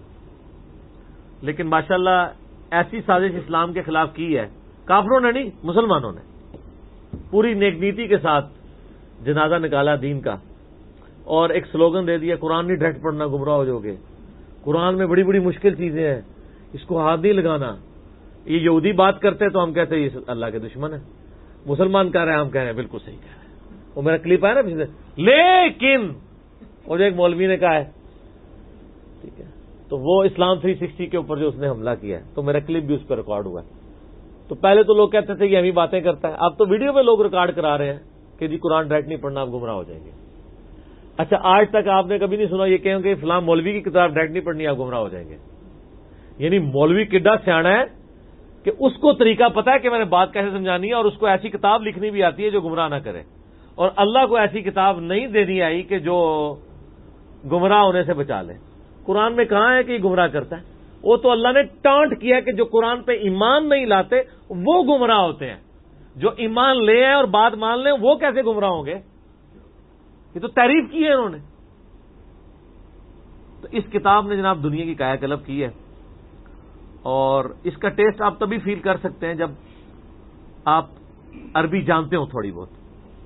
لیکن ماشاءاللہ ایسی سازش اسلام کے خلاف کی ہے, کافروں نے نہیں, مسلمانوں نے پوری نیک نیتی کے ساتھ جنازہ نکالا دین کا, اور ایک سلوگن دے دیا قرآن نہیں ڈائریکٹ پڑھنا گمراہ ہو جاؤ گے. قرآن میں بڑی بڑی مشکل چیزیں ہیں, اس کو ہاتھ نہیں لگانا. یہ یہودی بات کرتے ہیں تو ہم کہتے ہیں یہ اللہ کے دشمن ہے. مسلمان کہہ رہے ہیں, ہم کہہ رہے ہیں بالکل صحیح کہہ رہے ہیں. وہ میرا کلپ ہے نا پچھلے, لیکن وہ جو ایک مولوی نے کہا ہے, ٹھیک ہے, تو وہ اسلام 360 کے اوپر جو اس نے حملہ کیا ہے, تو میرا کلپ بھی اس پہ ریکارڈ ہوا ہے. تو پہلے تو لوگ کہتے تھے کہ ہم ہی باتیں کرتا ہے, اب تو ویڈیو میں لوگ ریکارڈ کرا رہے ہیں کہ جی قرآن ڈائریکٹ نہیں پڑھنا, آپ گمراہ ہو جائیں گے. اچھا, آج تک آپ نے کبھی نہیں سنا یہ کہیں کہ فلاں مولوی کی کتاب ڈائریکٹ نہیں پڑھنی, آپ گمراہ ہو جائیں گے. یعنی مولوی کڈا سیانا ہے کہ اس کو طریقہ پتا ہے کہ میں نے بات کیسے سمجھانی ہے, اور اس کو ایسی کتاب لکھنی بھی آتی ہے جو گمراہ نہ کرے. اور اللہ کو ایسی کتاب نہیں دینی آئی کہ جو گمراہ ہونے سے بچا لے. قرآن میں کہاں ہے کہ یہ گمراہ کرتا ہے؟ وہ تو اللہ نے ٹانٹ کیا کہ جو قرآن پہ ایمان نہیں لاتے وہ گمراہ ہوتے ہیں. جو ایمان لے ہیں اور بات مان لیں وہ کیسے گمراہ ہوں گے؟ یہ تو تعریف کی ہے انہوں نے. تو اس کتاب نے جناب دنیا کی کایا کلب کی ہے, اور اس کا ٹیسٹ آپ تبھی فیل کر سکتے ہیں جب آپ عربی جانتے ہو تھوڑی بہت,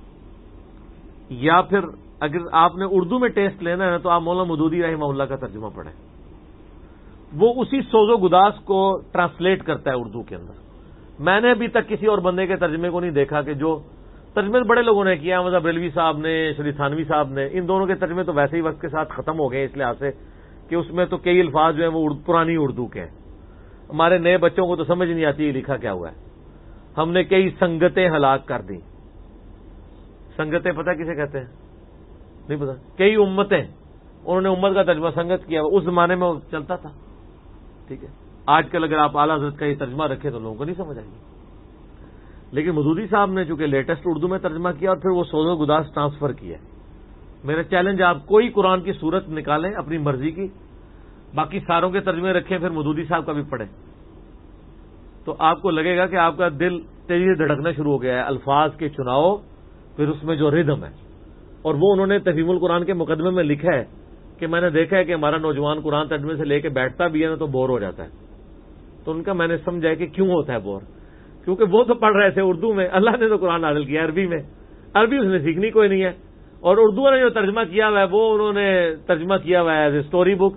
یا پھر اگر آپ نے اردو میں ٹیسٹ لینا ہے تو آپ مولانا مودودی رحمہ اللہ کا ترجمہ پڑھیں. وہ اسی سوز و گداز کو ٹرانسلیٹ کرتا ہے اردو کے اندر. میں نے ابھی تک کسی اور بندے کے ترجمے کو نہیں دیکھا کہ جو ترجمے بڑے لوگوں نے کیا, احمد بریلوی صاحب نے, شری تھانوی صاحب نے, ان دونوں کے ترجمے تو ویسے ہی وقت کے ساتھ ختم ہو گئے اس لحاظ سے کہ اس میں تو کئی الفاظ جو ہیں وہ پرانی اردو کے ہیں. ہمارے نئے بچوں کو تو سمجھ نہیں آتی یہ لکھا کیا ہوا ہے. ہم نے کئی سنگتیں ہلاک کر دی. سنگتیں پتہ کسے کہتے ہیں؟ نہیں پتا. کئی امتیں, انہوں نے امت کا ترجمہ سنگت کیا, اس زمانے میں چلتا تھا. ٹھیک ہے, آج کل اگر آپ اعلیٰ حضرت کا یہ ترجمہ رکھیں تو لوگوں کو نہیں سمجھ آئے گی. لیکن مودودی صاحب نے چونکہ لیٹسٹ اردو میں ترجمہ کیا اور پھر وہ سوز و گداز ٹرانسفر کیا. میرا چیلنج, آپ کوئی قرآن کی صورت نکالیں اپنی مرضی کی, باقی ساروں کے ترجمے رکھیں, پھر مودودی صاحب کا بھی پڑھیں, تو آپ کو لگے گا کہ آپ کا دل تیزی سے دھڑکنا شروع ہو گیا ہے. الفاظ کے چناؤ, پھر اس میں جو ردم ہے. اور وہ انہوں نے تفہیم القرآن کے مقدمے میں لکھا ہے کہ میں نے دیکھا ہے کہ ہمارا نوجوان قرآن ترجمے سے لے کے بیٹھتا بھی ہے نا تو بور ہو جاتا ہے. تو ان کا میں نے سمجھا کہ کیوں ہوتا ہے بور، کیونکہ وہ تو پڑھ رہے تھے اردو میں، اللہ نے تو قرآن نازل کیا عربی میں، عربی اس نے سیکھنی کوئی نہیں ہے، اور اردو نے جو ترجمہ کیا ہوا ہے وہ انہوں نے ترجمہ کیا ہوا ہے ایز اے اسٹوری بک۔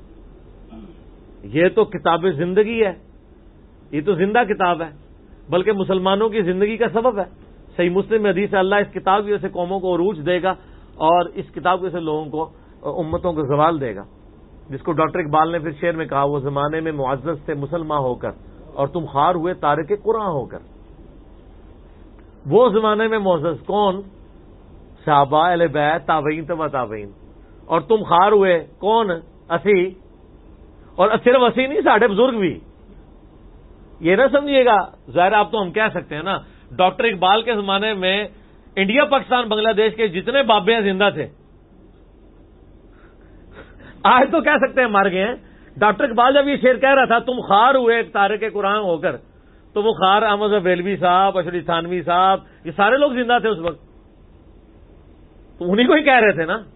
یہ تو کتاب زندگی ہے، یہ تو زندہ کتاب ہے، بلکہ مسلمانوں کی زندگی کا سبب ہے۔ صحیح مسلم میں حدیث ہے، اللہ اس کتاب کی وجہ سے قوموں کو عروج دے گا اور اس کتاب کی وجہ سے لوگوں کو، امتوں کو زوال دے گا، جس کو ڈاکٹر اقبال نے پھر شعر میں کہا، وہ زمانے میں معزز تھے مسلمان ہو کر اور تم خار ہوئے تارک قرآن ہو کر۔ وہ زمانے میں معزز کون؟ صحابہ، اہل بیت، تابعین، تبع تابعین، اور تم خار ہوئے کون؟ اسی، اور صرف اسی نہیں، ساڑھے بزرگ بھی۔ یہ نہ سمجھیے گا، ظاہر آپ تو ہم کہہ سکتے ہیں نا، ڈاکٹر اقبال کے زمانے میں انڈیا، پاکستان، بنگلہ دیش کے جتنے بابے ہیں زندہ تھے، آج تو کہہ سکتے ہیں مر گئے ہیں۔ ڈاکٹر اقبال جب یہ شعر کہہ رہا تھا تم خار ہوئے تارک قرآن ہو کر، تو وہ خار احمد بریلوی صاحب، اشرف تھانوی صاحب، یہ سارے لوگ زندہ تھے اس وقت، تو انہیں کو ہی کہہ رہے تھے نا۔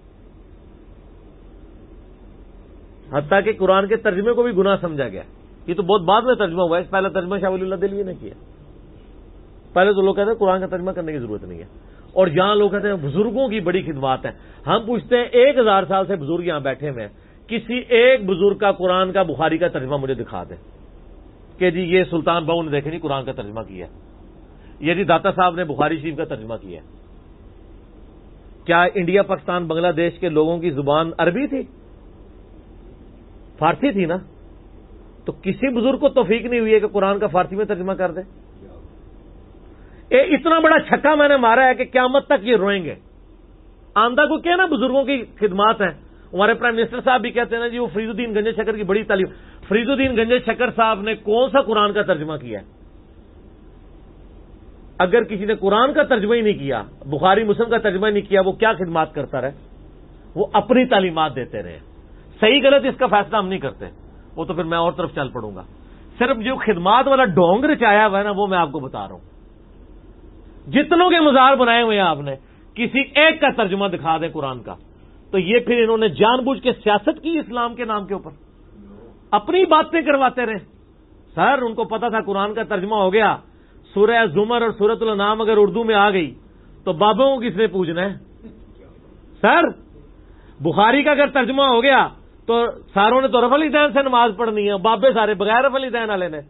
حتیٰ کہ قرآن کے ترجمے کو بھی گناہ سمجھا گیا۔ یہ تو بہت بعد میں ترجمہ ہوا ہے، اس پہلا ترجمہ شاہ ولی اللہ دہلوی نے کیا۔ پہلے تو لوگ کہتے ہیں قرآن کا ترجمہ کرنے کی ضرورت نہیں ہے، اور یہاں لوگ کہتے ہیں بزرگوں کی بڑی خدمات ہیں۔ ہم پوچھتے ہیں 1000 سال سے بزرگ یہاں بیٹھے ہوئے ہیں، کسی ایک بزرگ کا قرآن کا بخاری کا ترجمہ مجھے دکھا دیں کہ جی یہ سلطان بہو نے دیکھے نہیں قرآن کا ترجمہ کیا، یہ جی داتا صاحب نے بخاری شریف کا ترجمہ کیا۔ کیا انڈیا، پاکستان، بنگلہ دیش کے لوگوں کی زبان عربی تھی؟ فارسی تھی نا؟ تو کسی بزرگ کو توفیق نہیں ہوئی ہے کہ قرآن کا فارسی میں ترجمہ کر دے۔ اتنا بڑا چھکا میں نے مارا ہے کہ قیامت تک یہ روئیں گے۔ آمدہ کو کیا نا بزرگوں کی خدمات ہیں۔ ہمارے پرائم منسٹر صاحب بھی کہتے ہیں نا جی وہ فرید الدین گنجے شکر کی بڑی تعلیم۔ فرید الدین گنجے شکر صاحب نے کون سا قرآن کا ترجمہ کیا ہے؟ اگر کسی نے قرآن کا ترجمہ ہی نہیں کیا، بخاری مسلم کا ترجمہ ہی نہیں کیا، وہ کیا خدمات کرتا رہے؟ وہ اپنی تعلیمات دیتے رہے۔ صحیح غلط اس کا فیصلہ ہم نہیں کرتے، وہ تو پھر میں اور طرف چل پڑوں گا۔ صرف جو خدمات والا ڈونگ رچایا ہوا ہے نا، وہ میں آپ کو بتا رہا ہوں۔ جتنوں کے مزار بنائے ہوئے ہیں آپ نے، کسی ایک کا ترجمہ دکھا دیں قرآن کا، تو یہ پھر انہوں نے جان بوجھ کے سیاست کی اسلام کے نام کے اوپر، اپنی باتیں کرواتے رہے۔ سر ان کو پتا تھا قرآن کا ترجمہ ہو گیا، سورہ زمر اور سورۃ الانعام اگر اردو میں آ گئی تو بابوں کو کس نے پوجنا ہے؟ سر بخاری کا اگر ترجمہ ہو گیا تو ساروں نے تو رفع الیدین سے نماز پڑھنی ہے، بابے سارے بغیر رفع الیدین والے نے۔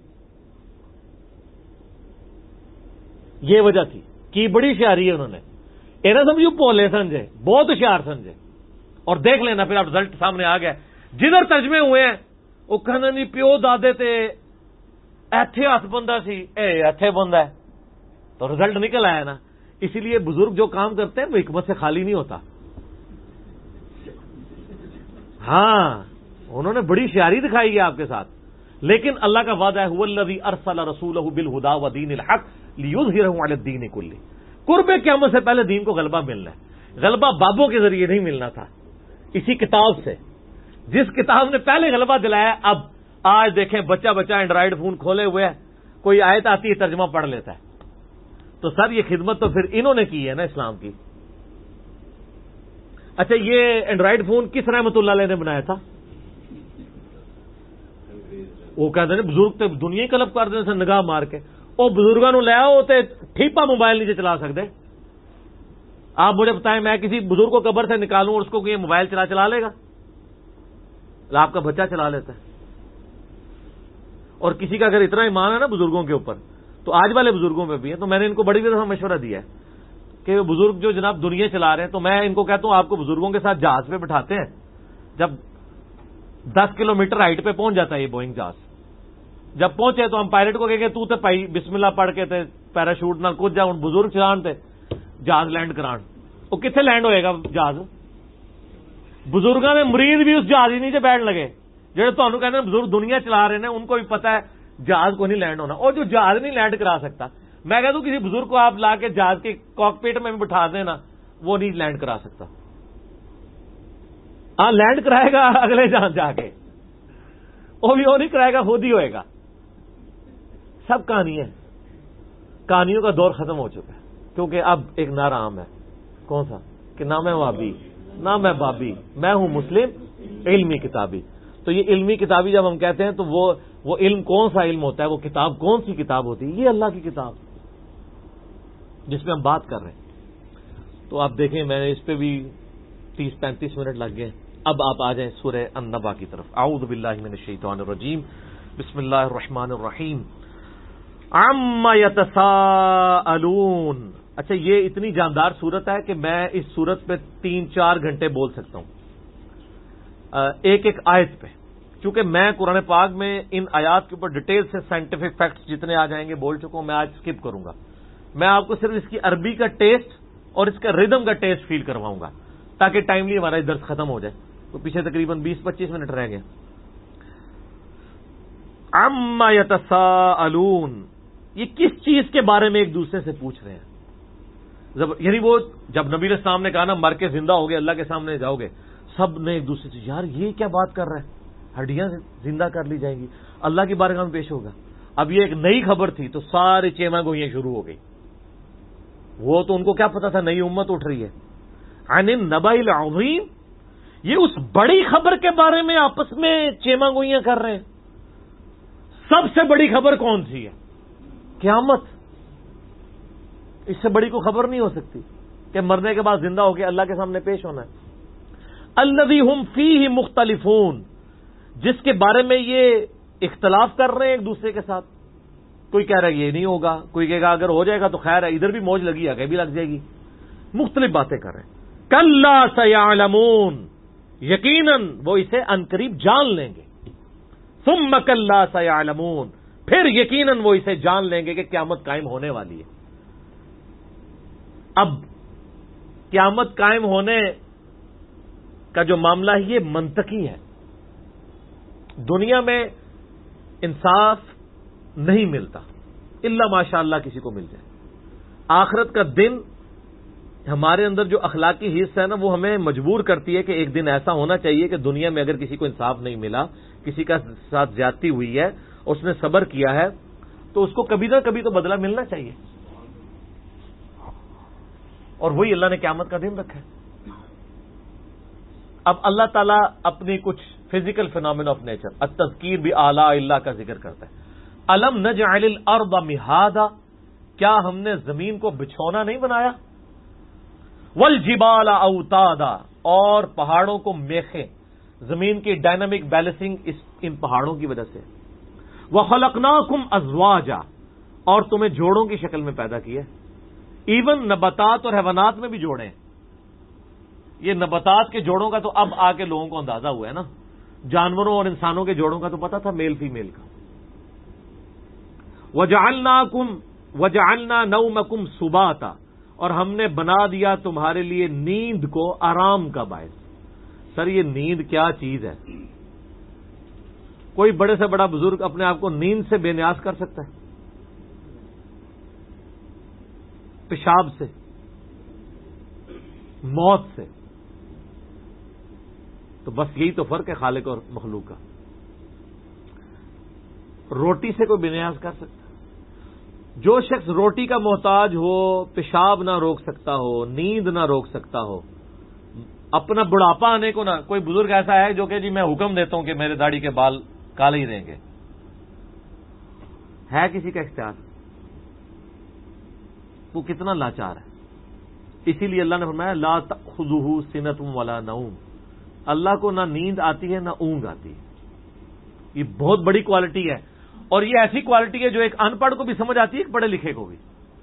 یہ وجہ تھی کہ بڑی ہوشیاری ہے انہوں نے، یہ نہ سمجھو پولے سمجھے، بہت ہوشیار سمجھے۔ اور دیکھ لینا پھر اب رزلٹ سامنے آ گیا، جدھر ترجمے ہوئے ہیں وہ کہنا نہیں پیو دادے تے ایتھے ہاتھ بندہ سی، اے ایتھے بندہ ہے، تو رزلٹ نکل آیا نا۔ اسی لیے بزرگ جو کام کرتے ہیں وہ حکمت سے خالی نہیں ہوتا۔ ہاں انہوں نے بڑی ہوشیاری دکھائی ہے آپ کے ساتھ، لیکن اللہ کا وعدہ ہے هو الذی ارسل رسولہ بالہدی ودین الحق لیظہرہ علی الدین کلہ۔ قرب قیامت سے پہلے دین کو غلبہ ملنا ہے، غلبہ بابوں کے ذریعے نہیں ملنا تھا، اسی کتاب سے، جس کتاب نے پہلے غلبہ دلایا۔ اب آج دیکھیں بچہ اینڈرائڈ فون کھولے ہوئے ہے، کوئی آیت آتی ہے ترجمہ پڑھ لیتا ہے۔ تو سر یہ خدمت تو پھر انہوں نے کی ہے نا اسلام کی۔ اچھا یہ اینڈرائڈ فون کس رحمت اللہ علیہ نے بنایا تھا؟ وہ کہتے ہیں بزرگ تو دنیا ہی کلب کر دیں نگاہ مار کے، وہ بزرگوں نو لے آؤ تے ٹھیپا موبائل نیچے چلا سکتے۔ آپ مجھے بتائیں میں کسی بزرگ کو قبر سے نکالوں اور اس کو یہ موبائل چلا لے گا؟ آپ کا بچہ چلا لیتا ہے۔ اور کسی کا اگر اتنا ایمان ہے نا بزرگوں کے اوپر، تو آج والے بزرگوں میں بھی ہے، تو میں نے ان کو بڑی دفعہ مشورہ دیا ہے کہ بزرگ جو جناب دنیا چلا رہے ہیں، تو میں ان کو کہتا ہوں آپ کو بزرگوں کے ساتھ جہاز پہ بٹھاتے ہیں، جب 10 کلومیٹر ہائٹ پہ پہنچ جاتا ہے یہ بوئنگ جہاز، جب پہنچے تو ہم پائلٹ کو کہیں گے تو پائی بسم اللہ پڑھ کے تے پیراشوٹ نہ کود جا، ہوں بزرگ چلان تے جہاز لینڈ کران، وہ کتنے لینڈ ہوئے گا جہاز؟ بزرگوں نے مرید بھی اس جہاز ہی نیچے بیٹھ لگے، جہاں تمہیں کہتے ہیں بزرگ دنیا چلا رہے ہیں ان کو بھی پتا ہے جہاز کو نہیں لینڈ ہونا، اور جو جہاز نہیں لینڈ کرا سکتا، میں کہتا ہوں کسی بزرگ کو آپ لا کے جہاز کے کاکپٹ میں بھی بٹھا دینا، وہ نہیں لینڈ کرا سکتا۔ ہاں لینڈ کرائے گا اگلے جہاں جا کے، وہ بھی وہ نہیں کرائے گا، خود ہی ہوئے گا۔ سب کہانی ہے، کہانیوں کا دور ختم ہو چکا ہے، کیونکہ اب ایک نعرہ عام ہے، کون سا؟ کہ نہ میں وابی نہ میں بابی، میں ہوں مسلم علمی کتابی۔ تو یہ علمی کتابی جب ہم کہتے ہیں تو وہ وہ علم کون سا علم ہوتا ہے، وہ کتاب کون سی کتاب ہوتی ہے؟ یہ اللہ کی کتاب جس میں ہم بات کر رہے ہیں۔ تو آپ دیکھیں میں نے اس پہ بھی 30-35 منٹ لگ گئے۔ اب آپ آ جائیں سورہ النبا کی طرف۔ اعوذ باللہ من الشیطان الرجیم، بسم اللہ الرحمن الرحیم۔ عما یتساءلون۔ اچھا، یہ اتنی جاندار صورت ہے کہ میں اس صورت پہ 3-4 گھنٹے بول سکتا ہوں ایک ایک آیت پہ، چونکہ میں قرآن پاک میں ان آیات کے اوپر ڈیٹیل سے سائنٹیفک فیکٹس جتنے آ جائیں گے بول چکا ہوں، میں آج اسکپ کروں گا۔ میں آپ کو صرف اس کی عربی کا ٹیسٹ اور اس کا ردم کا ٹیسٹ فیل کرواؤں گا تاکہ ٹائملی ہمارا درس ختم ہو جائے۔ تو پیچھے تقریباً 20-25 منٹ رہ گئے۔ عما یتساءلون، یہ کس چیز کے بارے میں ایک دوسرے سے پوچھ رہے ہیں؟ یعنی وہ جب نبی علیہ السلام نے کہا نا مر کے زندہ ہو گے اللہ کے سامنے جاؤ گے، سب نے ایک دوسرے سے یار یہ کیا بات کر رہا ہے، ہڈیاں زندہ کر لی جائیں گی، اللہ کی بارگاہ میں پیش ہوگا۔ اب یہ ایک نئی خبر تھی تو سارے چیما گوئیاں شروع ہو گئی۔ وہ تو ان کو کیا پتا تھا نئی امت اٹھ رہی ہے۔ عن النبأ العظیم، یہ اس بڑی خبر کے بارے میں آپس میں چیما گوئیاں کر رہے ہیں۔ سب سے بڑی خبر کون سی ہے؟ قیامت۔ اس سے بڑی کوئی خبر نہیں ہو سکتی کہ مرنے کے بعد زندہ ہو کے اللہ کے سامنے پیش ہونا ہے۔ الذی ہم فیہ مختلفون، جس کے بارے میں یہ اختلاف کر رہے ہیں ایک دوسرے کے ساتھ۔ کوئی کہہ رہا ہے یہ نہیں ہوگا، کوئی کہے گا اگر ہو جائے گا تو خیر ہے، ادھر بھی موج لگی آگے بھی لگ جائے گی، مختلف باتیں کر رہے ہیں۔ کلا سیعلمون، یقیناً وہ اسے عنقریب جان لیں گے۔ ثم کلا سیعلمون، پھر یقیناً وہ اسے جان لیں گے کہ قیامت قائم ہونے والی ہے۔ اب قیامت قائم ہونے کا جو معاملہ ہے یہ منطقی ہے۔ دنیا میں انصاف نہیں ملتا الا ماشاء اللہ کسی کو مل جائے۔ آخرت کا دن ہمارے اندر جو اخلاقی حص ہے نا وہ ہمیں مجبور کرتی ہے کہ ایک دن ایسا ہونا چاہیے کہ دنیا میں اگر کسی کو انصاف نہیں ملا، کسی کا ساتھ زیادتی ہوئی ہے، اس نے صبر کیا ہے، تو اس کو کبھی نہ کبھی تو بدلہ ملنا چاہیے۔ اور وہی اللہ نے قیامت کا دن رکھا ہے۔ اب اللہ تعالیٰ اپنی کچھ فزیکل فینومینا آف نیچر التذکیر بآلاء اللہ کا ذکر کرتا ہے۔ الم نجعل الارض مہادا، کیا ہم نے زمین کو بچھونا نہیں بنایا؟ والجبال اوتادا، اور پہاڑوں کو میخیں، زمین کی ڈائنامک بیلنسنگ ان پہاڑوں کی وجہ سے۔ وخلقناکم ازواجا، اور تمہیں جوڑوں کی شکل میں پیدا کیا۔ ایون نباتات اور حیوانات میں بھی جوڑے ہیں۔ یہ نباتات کے جوڑوں کا تو اب آ کے لوگوں کو اندازہ ہوا ہے نا، جانوروں اور انسانوں کے جوڑوں کا تو پتا تھا میل فیمیل کا۔ وجعلنا نومکم سباتا، اور ہم نے بنا دیا تمہارے لیے نیند کو آرام کا باعث۔ سر یہ نیند کیا چیز ہے؟ کوئی بڑے سے بڑا بزرگ اپنے آپ کو نیند سے بے نیاز کر سکتا ہے؟ پیشاب سے، موت سے؟ تو بس یہی تو فرق ہے خالق اور مخلوق کا۔ روٹی سے کوئی بے نیاز کر سکتا ہے؟ جو شخص روٹی کا محتاج ہو، پیشاب نہ روک سکتا ہو، نیند نہ روک سکتا ہو، اپنا بڑھاپا آنے کو نہ، کوئی بزرگ ایسا ہے جو کہ جی میں حکم دیتا ہوں کہ میرے داڑھی کے بال کالے ہی رہیں گے، ہے کسی کا اختیار؟ وہ کتنا لاچار ہے۔ اسی لیے اللہ نے فرمایا لا تأخذہ سنۃ ولا نوم، اللہ کو نہ نیند آتی ہے نہ اونگ آتی ہے۔ یہ بہت بڑی کوالٹی ہے، اور یہ ایسی کوالٹی ہے جو ایک ان پڑھ کو بھی سمجھ آتی ہے، ایک پڑھے لکھے کو بھی،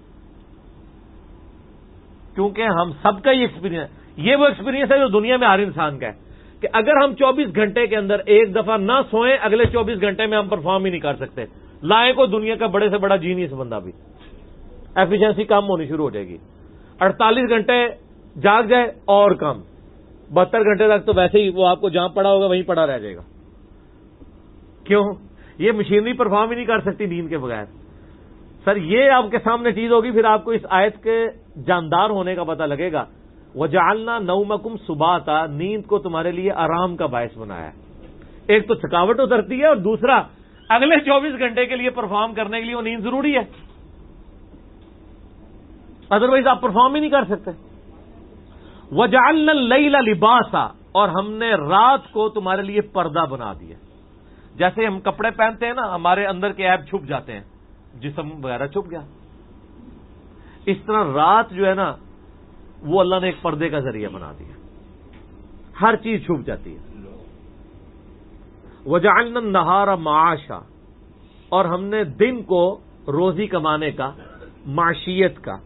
کیونکہ ہم سب کا یہ ایکسپیرینس ہے۔ یہ وہ ایکسپیرینس ہے جو دنیا میں ہر انسان کا ہے کہ اگر ہم 24 گھنٹے کے اندر ایک دفعہ نہ سوئیں، اگلے 24 گھنٹے میں ہم پرفارم ہی نہیں کر سکتے۔ لائے کو دنیا کا بڑے سے بڑا جینیس بندہ بھی، ایفیشنسی کم ہونی شروع ہو جائے گی۔ 48 گھنٹے جاگ جائے اور کم، 72 گھنٹے تک تو ویسے ہی وہ آپ کو جہاں پڑا ہوگا وہیں پڑا رہ جائے گا۔ کیوں؟ یہ مشینری پرفارم ہی نہیں کر سکتی نیند کے بغیر۔ سر یہ آپ کے سامنے چیز ہوگی، پھر آپ کو اس آیت کے جاندار ہونے کا پتہ لگے گا۔ وجعلنا نومکم سباتا، نیند کو تمہارے لیے آرام کا باعث بنایا ہے۔ ایک تو تھکاوٹ اترتی ہے، اور دوسرا اگلے 24 گھنٹے کے لیے پرفارم کرنے کے لیے وہ نیند ضروری ہے، ادروائز آپ پرفارم ہی نہیں کر سکتے۔ وجعلنا اللیل لباسا، اور ہم نے رات کو تمہارے لیے پردہ بنا دیا۔ جیسے ہم کپڑے پہنتے ہیں نا، ہمارے اندر کے عیب چھپ جاتے ہیں، جسم وغیرہ چھپ گیا، اس طرح رات جو ہے نا وہ اللہ نے ایک پردے کا ذریعہ بنا دیا، ہر چیز چھپ جاتی ہے. وَجَعَلْنَا النَّهَارَ مَعَاشًا، اور ہم نے دن کو روزی کمانے کا، معیشت کا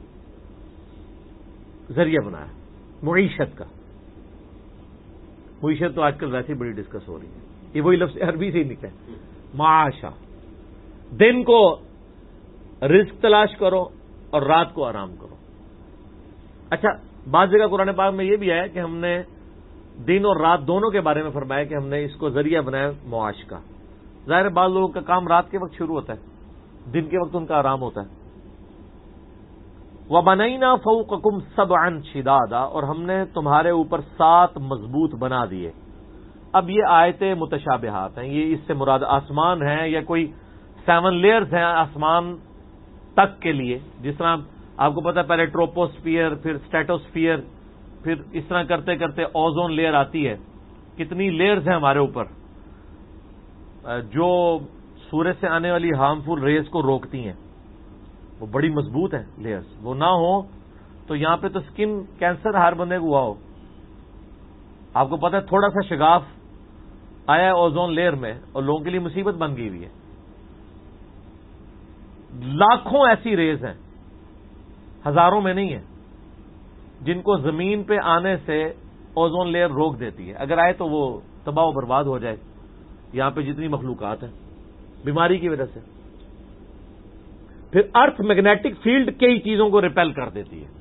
ذریعہ بنایا. معیشت کا، معیشت تو آج کل ویسے ہی بڑی ڈسکس ہو رہی ہے، یہ وہی لفظ عربی سے ہی نکلا ہے، معاشا. دن کو رزق تلاش کرو اور رات کو آرام کرو. اچھا، بعض جگہ قرآن پاک میں یہ بھی ہے کہ ہم نے دن اور رات دونوں کے بارے میں فرمایا کہ ہم نے اس کو ذریعہ بنایا معاش کا. ظاہر ہے بعض لوگوں کا کام رات کے وقت شروع ہوتا ہے، دن کے وقت ان کا آرام ہوتا ہے. وَبَنَيْنَا فَوْقَكُمْ سَبْعًا شِدَادًا، اور ہم نے تمہارے اوپر 7 مضبوط بنا دیے. اب یہ آیتیں متشابہات ہیں، یہ اس سے مراد آسمان ہے یا کوئی 7 لیئرز ہیں آسمان تک کے لیے. جس طرح آپ کو پتا ہے پہلے ٹروپوسفیئر، پھر اسٹیٹوسفیئر، پھر اس طرح کرتے کرتے اوزون لیئر آتی ہے. کتنی لیئرز ہیں ہمارے اوپر جو سورج سے آنے والی ہارمفل ریز کو روکتی ہیں، وہ بڑی مضبوط ہیں لیئرز. وہ نہ ہو تو یہاں پہ تو اسکن کینسر ہر بندے کو ہوا ہو. آپ کو پتا ہے تھوڑا سا شگاف آیا ہے اوزون لیئر میں اور لوگوں کے لیے مصیبت بن گئی ہوئی ہے. لاکھوں ایسی ریز ہیں، ہزاروں میں نہیں ہے، جن کو زمین پہ آنے سے اوزون لیئر روک دیتی ہے. اگر آئے تو وہ تباہ و برباد ہو جائے. یہاں پہ جتنی مخلوقات ہیں بیماری کی وجہ سے. پھر ارتھ میگنیٹک فیلڈ کئی چیزوں کو ریپیل کر دیتی ہے.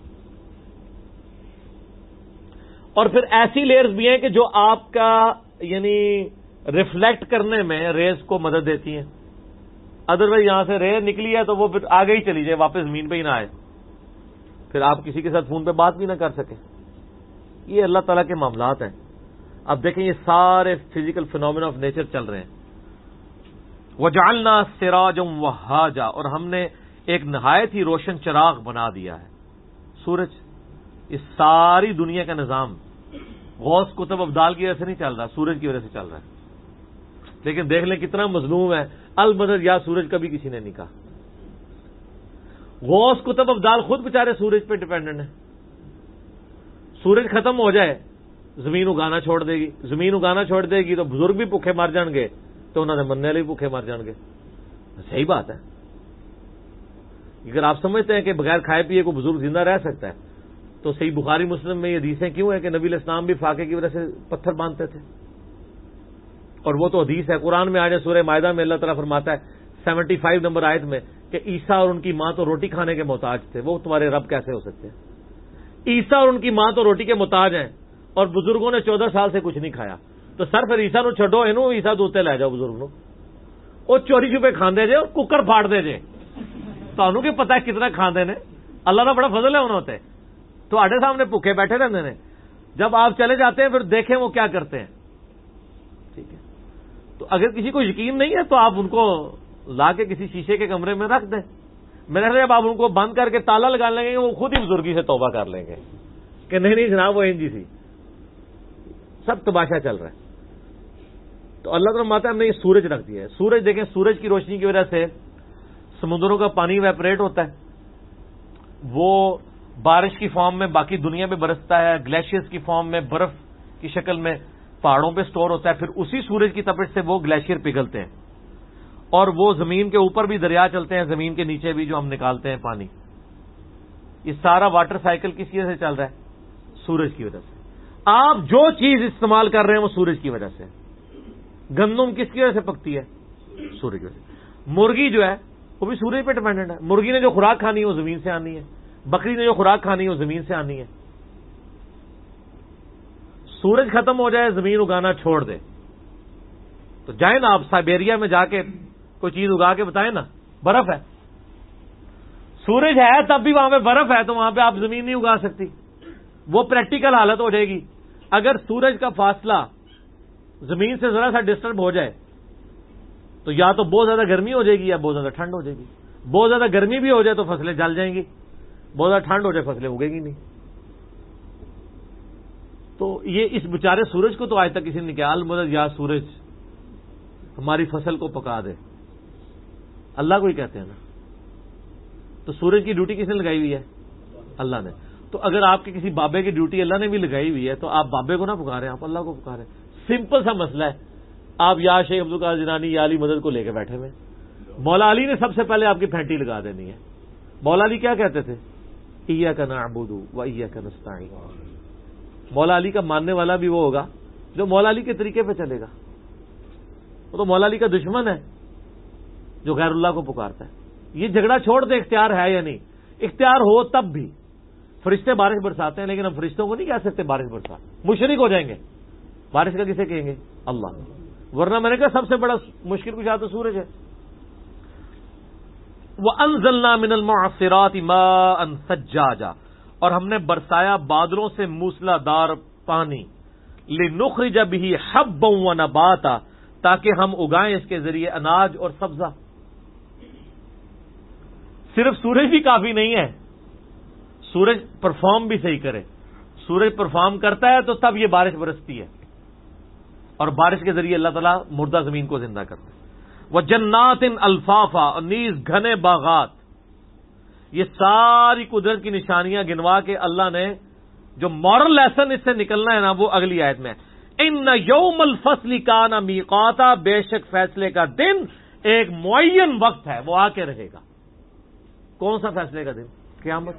اور پھر ایسی لیئرز بھی ہیں کہ جو آپ کا یعنی ریفلیکٹ کرنے میں ریز کو مدد دیتی ہیں. ادروائز یہاں سے ریز نکلی ہے تو وہ پھر آگے ہی چلی جائے، واپس زمین پہ ہی نہ آئے، پھر آپ کسی کے ساتھ فون پہ بات بھی نہ کر سکیں. یہ اللہ تعالیٰ کے معاملات ہیں. اب دیکھیں یہ سارے فزیکل فینومینا آف نیچر چل رہے ہیں. وَجَعَلْنَا سِرَاجًا وَهَّاجًا، اور ہم نے ایک نہایت ہی روشن چراغ بنا دیا ہے. سورج اس ساری دنیا کا نظام غوث کتب ابدال کی وجہ سے نہیں چل رہا، سورج کی وجہ سے چل رہا ہے. لیکن دیکھ لیں کتنا مظلوم ہے. المدد یا سورج کبھی کسی نے نہیں کہا. غوث کتب ابدال خود بیچارے سورج پہ ڈیپینڈنٹ ہیں. سورج ختم ہو جائے زمین اگانا چھوڑ دے گی، زمین اگانا چھوڑ دے گی تو بزرگ بھی بھوکے مر جان گے، تو انہوں نے مننے والے بھی بھوکے مر جان گے. صحیح بات ہے. اگر آپ سمجھتے ہیں کہ بغیر کھائے پیے کو بزرگ زندہ رہ سکتا ہے تو صحیح بخاری مسلم میں یہ حدیثیں کیوں ہیں کہ نبی علیہ السلام بھی فاقے کی وجہ سے پتھر باندھتے تھے. اور وہ تو حدیث ہے. قرآن میں آج سورہ مائدہ میں اللہ تعالیٰ فرماتا ہے 75 نمبر آیت میں کہ عیسیٰ اور ان کی ماں تو روٹی کھانے کے محتاج تھے، وہ تمہارے رب کیسے ہو سکتے ہیں؟ عیسیٰ اور ان کی ماں تو روٹی کے محتاج ہیں اور بزرگوں نے 14 سال سے کچھ نہیں کھایا. تو سر پھر عیسیٰ نو چھڈو، اینو عیسیٰ دوتے لے جاؤ بزرگ نو، وہ چوری چھپے کھاندے جے اور ککر پھاڑ دے جے. تمہیں کہ پتا ہے کتنا کھاندے نے، اللہ کا بڑا فضل ہے انہوں تے. تو آڈے سامنے بھوکے بیٹھے رہتے ہیں. جب آپ چلے جاتے ہیں پھر دیکھیں وہ کیا کرتے ہیں. ٹھیک ہے، تو اگر کسی کو یقین نہیں ہے تو آپ ان کو لا کے کسی شیشے کے کمرے میں رکھ دیں. میرے خیال جب آپ ان کو بند کر کے تالا لگا لیں گے وہ خود ہی بزرگی سے توبہ کر لیں گے کہ نہیں جناب وہ انجی سی. سب تماشا چل رہا ہے. تو اللہ تعالیٰ ماتا ہم نے یہ سورج رکھ دیا ہے. سورج دیکھیں، سورج کی روشنی کی وجہ سے سمندروں کا پانی ویپریٹ ہوتا ہے، وہ بارش کی فارم میں باقی دنیا میں برستا ہے، گلیشیئرز کی فارم میں برف کی شکل میں پہاڑوں پہ سٹور ہوتا ہے. پھر اسی سورج کی تپش سے وہ گلیشیئر پگھلتے ہیں اور وہ زمین کے اوپر بھی دریا چلتے ہیں، زمین کے نیچے بھی جو ہم نکالتے ہیں پانی. یہ سارا واٹر سائیکل کس وجہ سے چل رہا ہے؟ سورج کی وجہ سے. آپ جو چیز استعمال کر رہے ہیں وہ سورج کی وجہ سے. گندم کس کی وجہ سے پکتی ہے؟ سورج کی وجہ سے. مرغی جو ہے وہ بھی سورج پہ ڈیپینڈنٹ ہے. مرغی نے جو خوراک کھانی ہے وہ زمین سے آنی ہے، بکری نے جو خوراک کھانی ہے وہ زمین سے آنی ہے. سورج ختم ہو جائے، زمین اگانا چھوڑ دے تو جائیں نا آپ سائبیریا میں جا کے کوئی چیز اگا کے بتائیں نا. برف ہے، سورج ہے تب بھی وہاں پہ برف ہے تو وہاں پہ آپ زمین نہیں اگا سکتی. وہ پریکٹیکل حالت ہو جائے گی. اگر سورج کا فاصلہ زمین سے ذرا سا ڈسٹرب ہو جائے تو یا تو بہت زیادہ گرمی ہو جائے گی یا بہت زیادہ ٹھنڈ ہو جائے گی. بہت زیادہ گرمی بھی ہو جائے تو فصلیں جل جائیں گی، بہت زیادہ ٹھنڈ ہو جائے فصلیں اگے گی نہیں. تو یہ اس بیچارے سورج کو تو آج تک کسی نے کہا المدد یا سورج. ہماری فصل کو پکا دے، اللہ کو ہی کہتے ہیں نا. تو سورج کی ڈیوٹی کس نے لگائی ہوئی ہے؟ اللہ نے. تو اگر آپ کے کسی بابے کی ڈیوٹی اللہ نے بھی لگائی ہوئی ہے تو آپ بابے کو نہ پکاریں، آپ اللہ کو پکاریں. سمپل سا مسئلہ ہے. آپ یا شیخ عبد القادر جیلانی یا علی مدد کو لے کے بیٹھے ہوئے. مولا علی نے سب سے پہلے آپ کی پھینٹی لگا دینی ہے. مولا علی کیا کہتے تھے؟ ایاک نعبد و ایاک نستعین. مولا علی کا ماننے والا بھی وہ ہوگا جو مولا علی کے طریقے پہ چلے گا. وہ تو مولا علی کا دشمن ہے جو غیر اللہ کو پکارتا ہے. یہ جھگڑا چھوڑ دے اختیار ہے یا نہیں. اختیار ہو تب بھی. فرشتے بارش برساتے ہیں لیکن ہم فرشتوں کو نہیں کہہ سکتے بارش برسا، مشرک ہو جائیں گے. بارش کا کسے کہیں گے؟ اللہ. ورنہ میں نے کہا سب سے بڑا مشکل کشا تو سورج ہے. وَأَنزَلْنَا مِنَ الْمُعْصِرَاتِ مَاءً ثَجَّاجًا، اور ہم نے برسایا بادلوں سے موسلا دار پانی. لِنُخْرِجَ بِهِ حَبًّا وَنَبَاتًا، تاکہ ہم اگائیں اس کے ذریعے اناج اور سبزہ. صرف سورج بھی کافی نہیں ہے، سورج پرفارم بھی صحیح کرے. سورج پرفارم کرتا ہے تو تب یہ بارش برستی ہے، اور بارش کے ذریعے اللہ تعالیٰ مردہ زمین کو زندہ کرتا ہے. وَجَنَّاتٍ أَلْفَافًا، اور نیز گھنے باغات. یہ ساری قدرت کی نشانیاں گنوا کے اللہ نے جو مورل لیسن اس سے نکلنا ہے نا وہ اگلی آیت میں. ان یوم الفصل کان میقاتا، بے شک فیصلے کا دن ایک معین وقت ہے، وہ آ کے رہے گا. کون سا فیصلے کا دن؟ قیامت.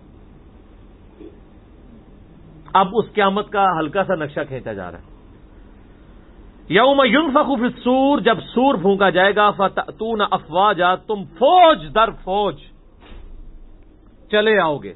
اب اس قیامت کا ہلکا سا نقشہ کھینچا جا رہا ہے. یوم ینفخ فی الصور، جب سور پھونکا جائے گا. فتأتون افواجا، تم فوج در فوج چلے آؤ گے.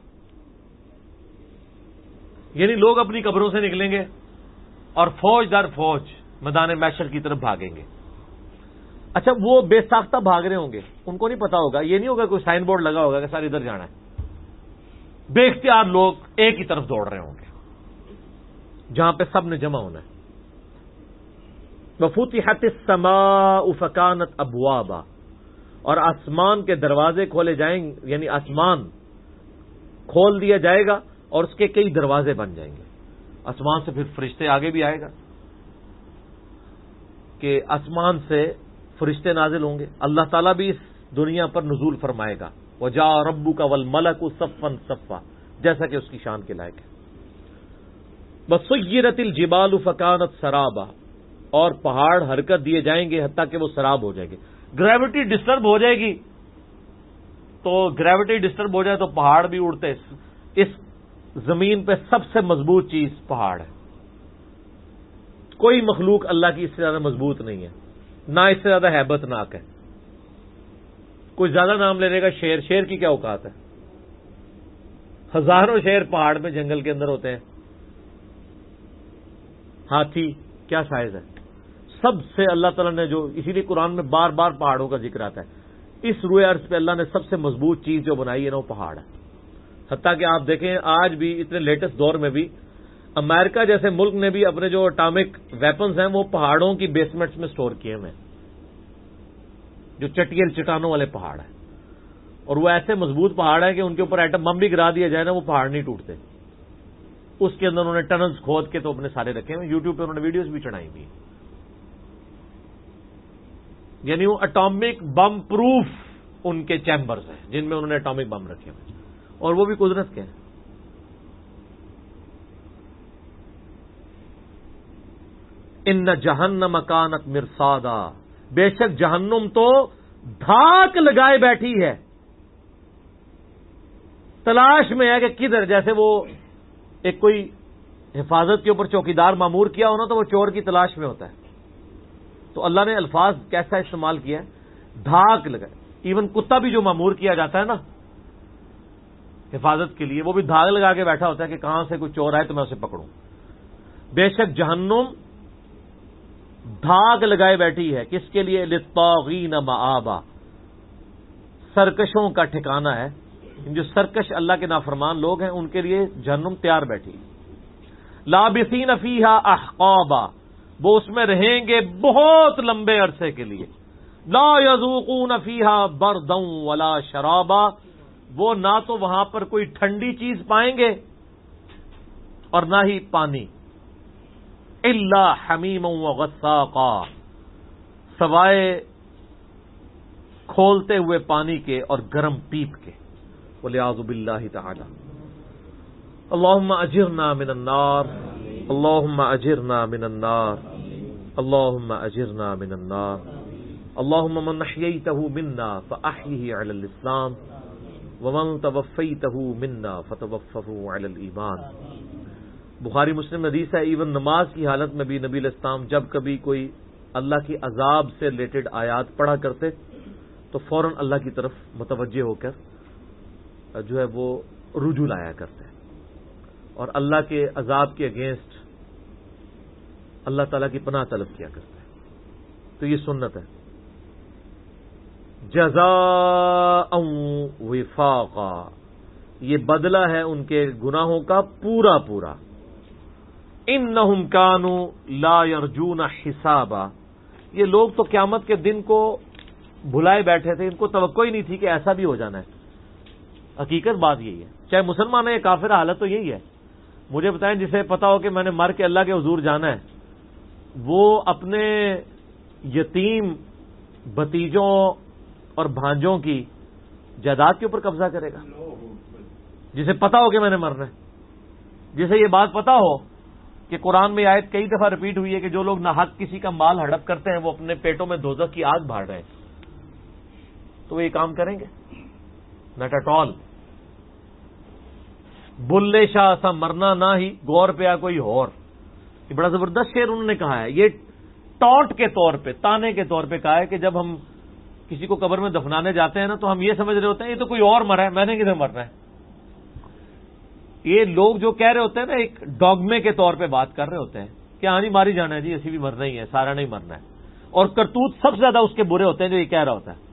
یعنی لوگ اپنی قبروں سے نکلیں گے اور فوج در فوج میدان محشر کی طرف بھاگیں گے. اچھا وہ بے ساختہ بھاگ رہے ہوں گے، ان کو نہیں پتا ہوگا، یہ نہیں ہوگا کوئی سائن بورڈ لگا ہوگا کہ سارے ادھر جانا ہے. بے اختیار لوگ ایک ہی طرف دوڑ رہے ہوں گے جہاں پہ سب نے جمع ہونا ہے. وَفُتِحَتِ السَّمَاءُ فَكَانَتْ أَبْوَابًا، اور آسمان کے دروازے کھولے جائیں گے، یعنی آسمان کھول دیا جائے گا اور اس کے کئی دروازے بن جائیں گے. آسمان سے پھر فرشتے آگے بھی آئے گا کہ آسمان سے فرشتے نازل ہوں گے. اللہ تعالیٰ بھی اس دنیا پر نزول فرمائے گا. وَجَاءَ رَبُّكَ وَالْمَلَكُ صَفًّا صَفًّا، جیسا کہ اس کی شان کے لائق ہے. وَسُيِّرَتِ الْجِبَالُ فَكَانَتْ سَرَابًا، اور پہاڑ حرکت دیے جائیں گے حتیٰ کہ وہ سراب ہو جائیں گے. گریوٹی ڈسٹرب ہو جائے گی تو گریوٹی ڈسٹرب ہو جائے تو پہاڑ بھی اڑتے. اس زمین پہ سب سے مضبوط چیز پہاڑ ہے. کوئی مخلوق اللہ کی اس سے زیادہ مضبوط نہیں ہے، نہ اس سے زیادہ ہیبت ناک ہے. کوئی زیادہ نام لینے کا شیر، شیر کی کیا اوقات ہے؟ ہزاروں شیر پہاڑ میں جنگل کے اندر ہوتے ہیں. ہاتھی کیا سائز ہے؟ سب سے اللہ تعالیٰ نے جو، اسی لیے قرآن میں بار بار پہاڑوں کا ذکر آتا ہے. اس روئے عرض پہ اللہ نے سب سے مضبوط چیز جو بنائی ہے نا وہ پہاڑ ہے. حتیٰ کہ آپ دیکھیں آج بھی اتنے لیٹسٹ دور میں بھی امریکہ جیسے ملک نے بھی اپنے جو اٹامک ویپنز ہیں وہ پہاڑوں کی بیسمنٹس میں سٹور کیے ہوئے ہیں، جو چٹیل چٹانوں والے پہاڑ ہیں. اور وہ ایسے مضبوط پہاڑ ہیں کہ ان کے اوپر ایٹم بم بھی گرا دیا جائے نا وہ پہاڑ نہیں ٹوٹتے. اس کے اندر انہوں نے ٹنلز کھود کے تو اپنے سارے رکھے ہوئے. یوٹیوب پہ انہوں نے ویڈیوز بھی چڑھائی ہوئی. یعنی وہ اٹامک بم پروف ان کے چیمبرز ہیں جن میں انہوں نے اٹامک بم رکھے ہوئے، اور وہ بھی قدرت کے ہیں. ان جہنم کانت مرصادا، بے شک جہنم تو دھاک لگائے بیٹھی ہے، تلاش میں ہے کہ کدھر. جیسے وہ ایک کوئی حفاظت کے اوپر چوکیدار مامور کیا ہونا تو وہ چور کی تلاش میں ہوتا ہے. تو اللہ نے الفاظ کیسا استعمال کیا ہے؟ دھاک لگائے. ایون کتا بھی جو مامور کیا جاتا ہے نا حفاظت کے لیے، وہ بھی دھاگ لگا کے بیٹھا ہوتا ہے کہ کہاں سے کوئی چور آئے تو میں اسے پکڑوں. بے شک جہنم دھاگ لگائے بیٹھی ہے، کس کے لیے؟ للطاغین مآبا، سرکشوں کا ٹھکانہ ہے. جو سرکش اللہ کے نافرمان لوگ ہیں ان کے لیے جہنم تیار بیٹھی. لابثین فیہا احقابا، وہ اس میں رہیں گے بہت لمبے عرصے کے لیے. لا یذوقون فیہا بردا ولا شرابا، وہ نہ تو وہاں پر کوئی ٹھنڈی چیز پائیں گے اور نہ ہی پانی. الا حمیما وغساقا، سوائے کھولتے ہوئے پانی کے اور گرم پیپ کے. والعیاذ باللہ تعالی. اللہم اجرنا من النار، اللہم اجرنا من النار، اللہم اجرنا من النار. اللہم من احییتہ منا فاحیہ علی الاسلام ومن توفیتہ منا فتوفہ علی الایمان. بخاری مسلم حدیث ہے. ایون نماز کی حالت میں بھی نبی علیہ السلام جب کبھی کوئی اللہ کی عذاب سے ریلیٹڈ آیات پڑھا کرتے تو فوراً اللہ کی طرف متوجہ ہو کر جو ہے وہ رجوع لایا کرتے اور اللہ کے عذاب کے اگینسٹ اللہ تعالیٰ کی پناہ طلب کیا کرتے ہیں. تو یہ سنت ہے. جزاء وفاقا، یہ بدلہ ہے ان کے گناہوں کا پورا پورا. انہم کانوا لا یرجون حسابا، یہ لوگ تو قیامت کے دن کو بھلائے بیٹھے تھے، ان کو توقع ہی نہیں تھی کہ ایسا بھی ہو جانا ہے. حقیقت بات یہی ہے، چاہے مسلمان ہے یا کافر، حالت تو یہی ہے. مجھے بتائیں جسے پتا ہو کہ میں نے مر کے اللہ کے حضور جانا ہے، وہ اپنے یتیم بھتیجوں اور بھانجوں کی جائیداد کے اوپر قبضہ کرے گا؟ جسے پتا ہو کہ میں نے مرنا ہے، جسے یہ بات پتا ہو کہ قرآن میں آیت کئی دفعہ ریپیٹ ہوئی ہے کہ جو لوگ ناحق کسی کا مال ہڑپ کرتے ہیں وہ اپنے پیٹوں میں دوزخ کی آگ بھاڑ رہے ہیں، تو وہ یہ کام کریں گے؟ Not at all. Bulleh Shah سا مرنا نہ ہی غور پہ آ کوئی اور. یہ بڑا زبردست شعر انہوں نے کہا ہے. یہ ٹونٹ کے طور پہ، تانے کے طور پہ کہا ہے کہ جب ہم کسی کو قبر میں دفنانے جاتے ہیں نا تو ہم یہ سمجھ رہے ہوتے ہیں یہ تو کوئی اور مرا ہے، میں نے کدھر مرنا ہے. یہ لوگ جو کہہ رہے ہوتے ہیں نا ایک ڈوگمے کے طور پہ بات کر رہے ہوتے ہیں کہ ہاں نہیں ماری جانا ہے جی، اسی بھی مرنا ہی ہے، سارا نہیں مرنا ہے. اور کرتوت سب سے زیادہ اس کے برے ہوتے ہیں جو یہ کہہ رہا ہوتا ہے.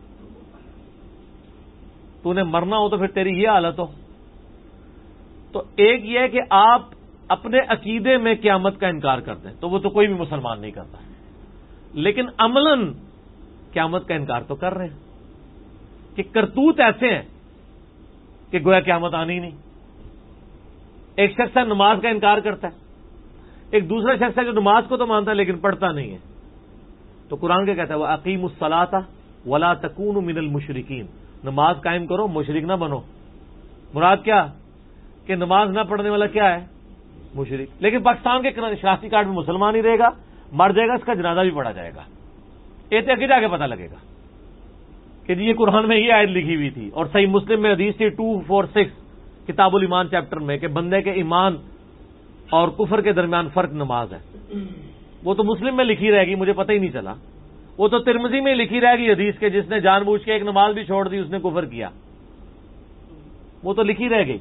تو انہیں مرنا ہو تو پھر تیری یہ حالت ہو. تو ایک یہ ہے کہ آپ اپنے عقیدے میں قیامت کا انکار کر دیں تو وہ تو کوئی بھی مسلمان نہیں کرتا، لیکن عملاً قیامت کا انکار تو کر رہے ہیں کہ کرتوت ایسے ہیں کہ گویا قیامت آنی ہی نہیں. ایک شخص ہے نماز کا انکار کرتا ہے، ایک دوسرا شخص ہے جو نماز کو تو مانتا ہے لیکن پڑھتا نہیں ہے. تو قرآن کیا کہتا ہے؟ وَأَقِیمُوا الصَّلَاةَ وَلَا تَكُونُوا مِنَ الْمُشْرِکِینَ. نماز قائم کرو، مشرک نہ بنو. مراد کیا کہ نماز نہ پڑھنے والا کیا ہے؟ مشرک. لیکن پاکستان کے شناختی کارڈ میں مسلمان ہی رہے گا، مر جائے گا، اس کا جنازہ بھی پڑھا جائے گا. یہ آگے جا کے پتہ لگے گا کہ جی یہ قرآن میں یہ آیت لکھی ہوئی تھی. اور صحیح مسلم میں حدیث تھی 246 کتاب الایمان چیپٹر میں کہ بندے کے ایمان اور کفر کے درمیان فرق نماز ہے. وہ تو مسلم میں لکھی رہے گی، مجھے پتہ ہی نہیں چلا. وہ تو ترمذی میں لکھی رہے گی حدیث کے جس نے جان بوجھ کے ایک نماز بھی چھوڑ دی اس نے کفر کیا. وہ تو لکھی رہ گئی.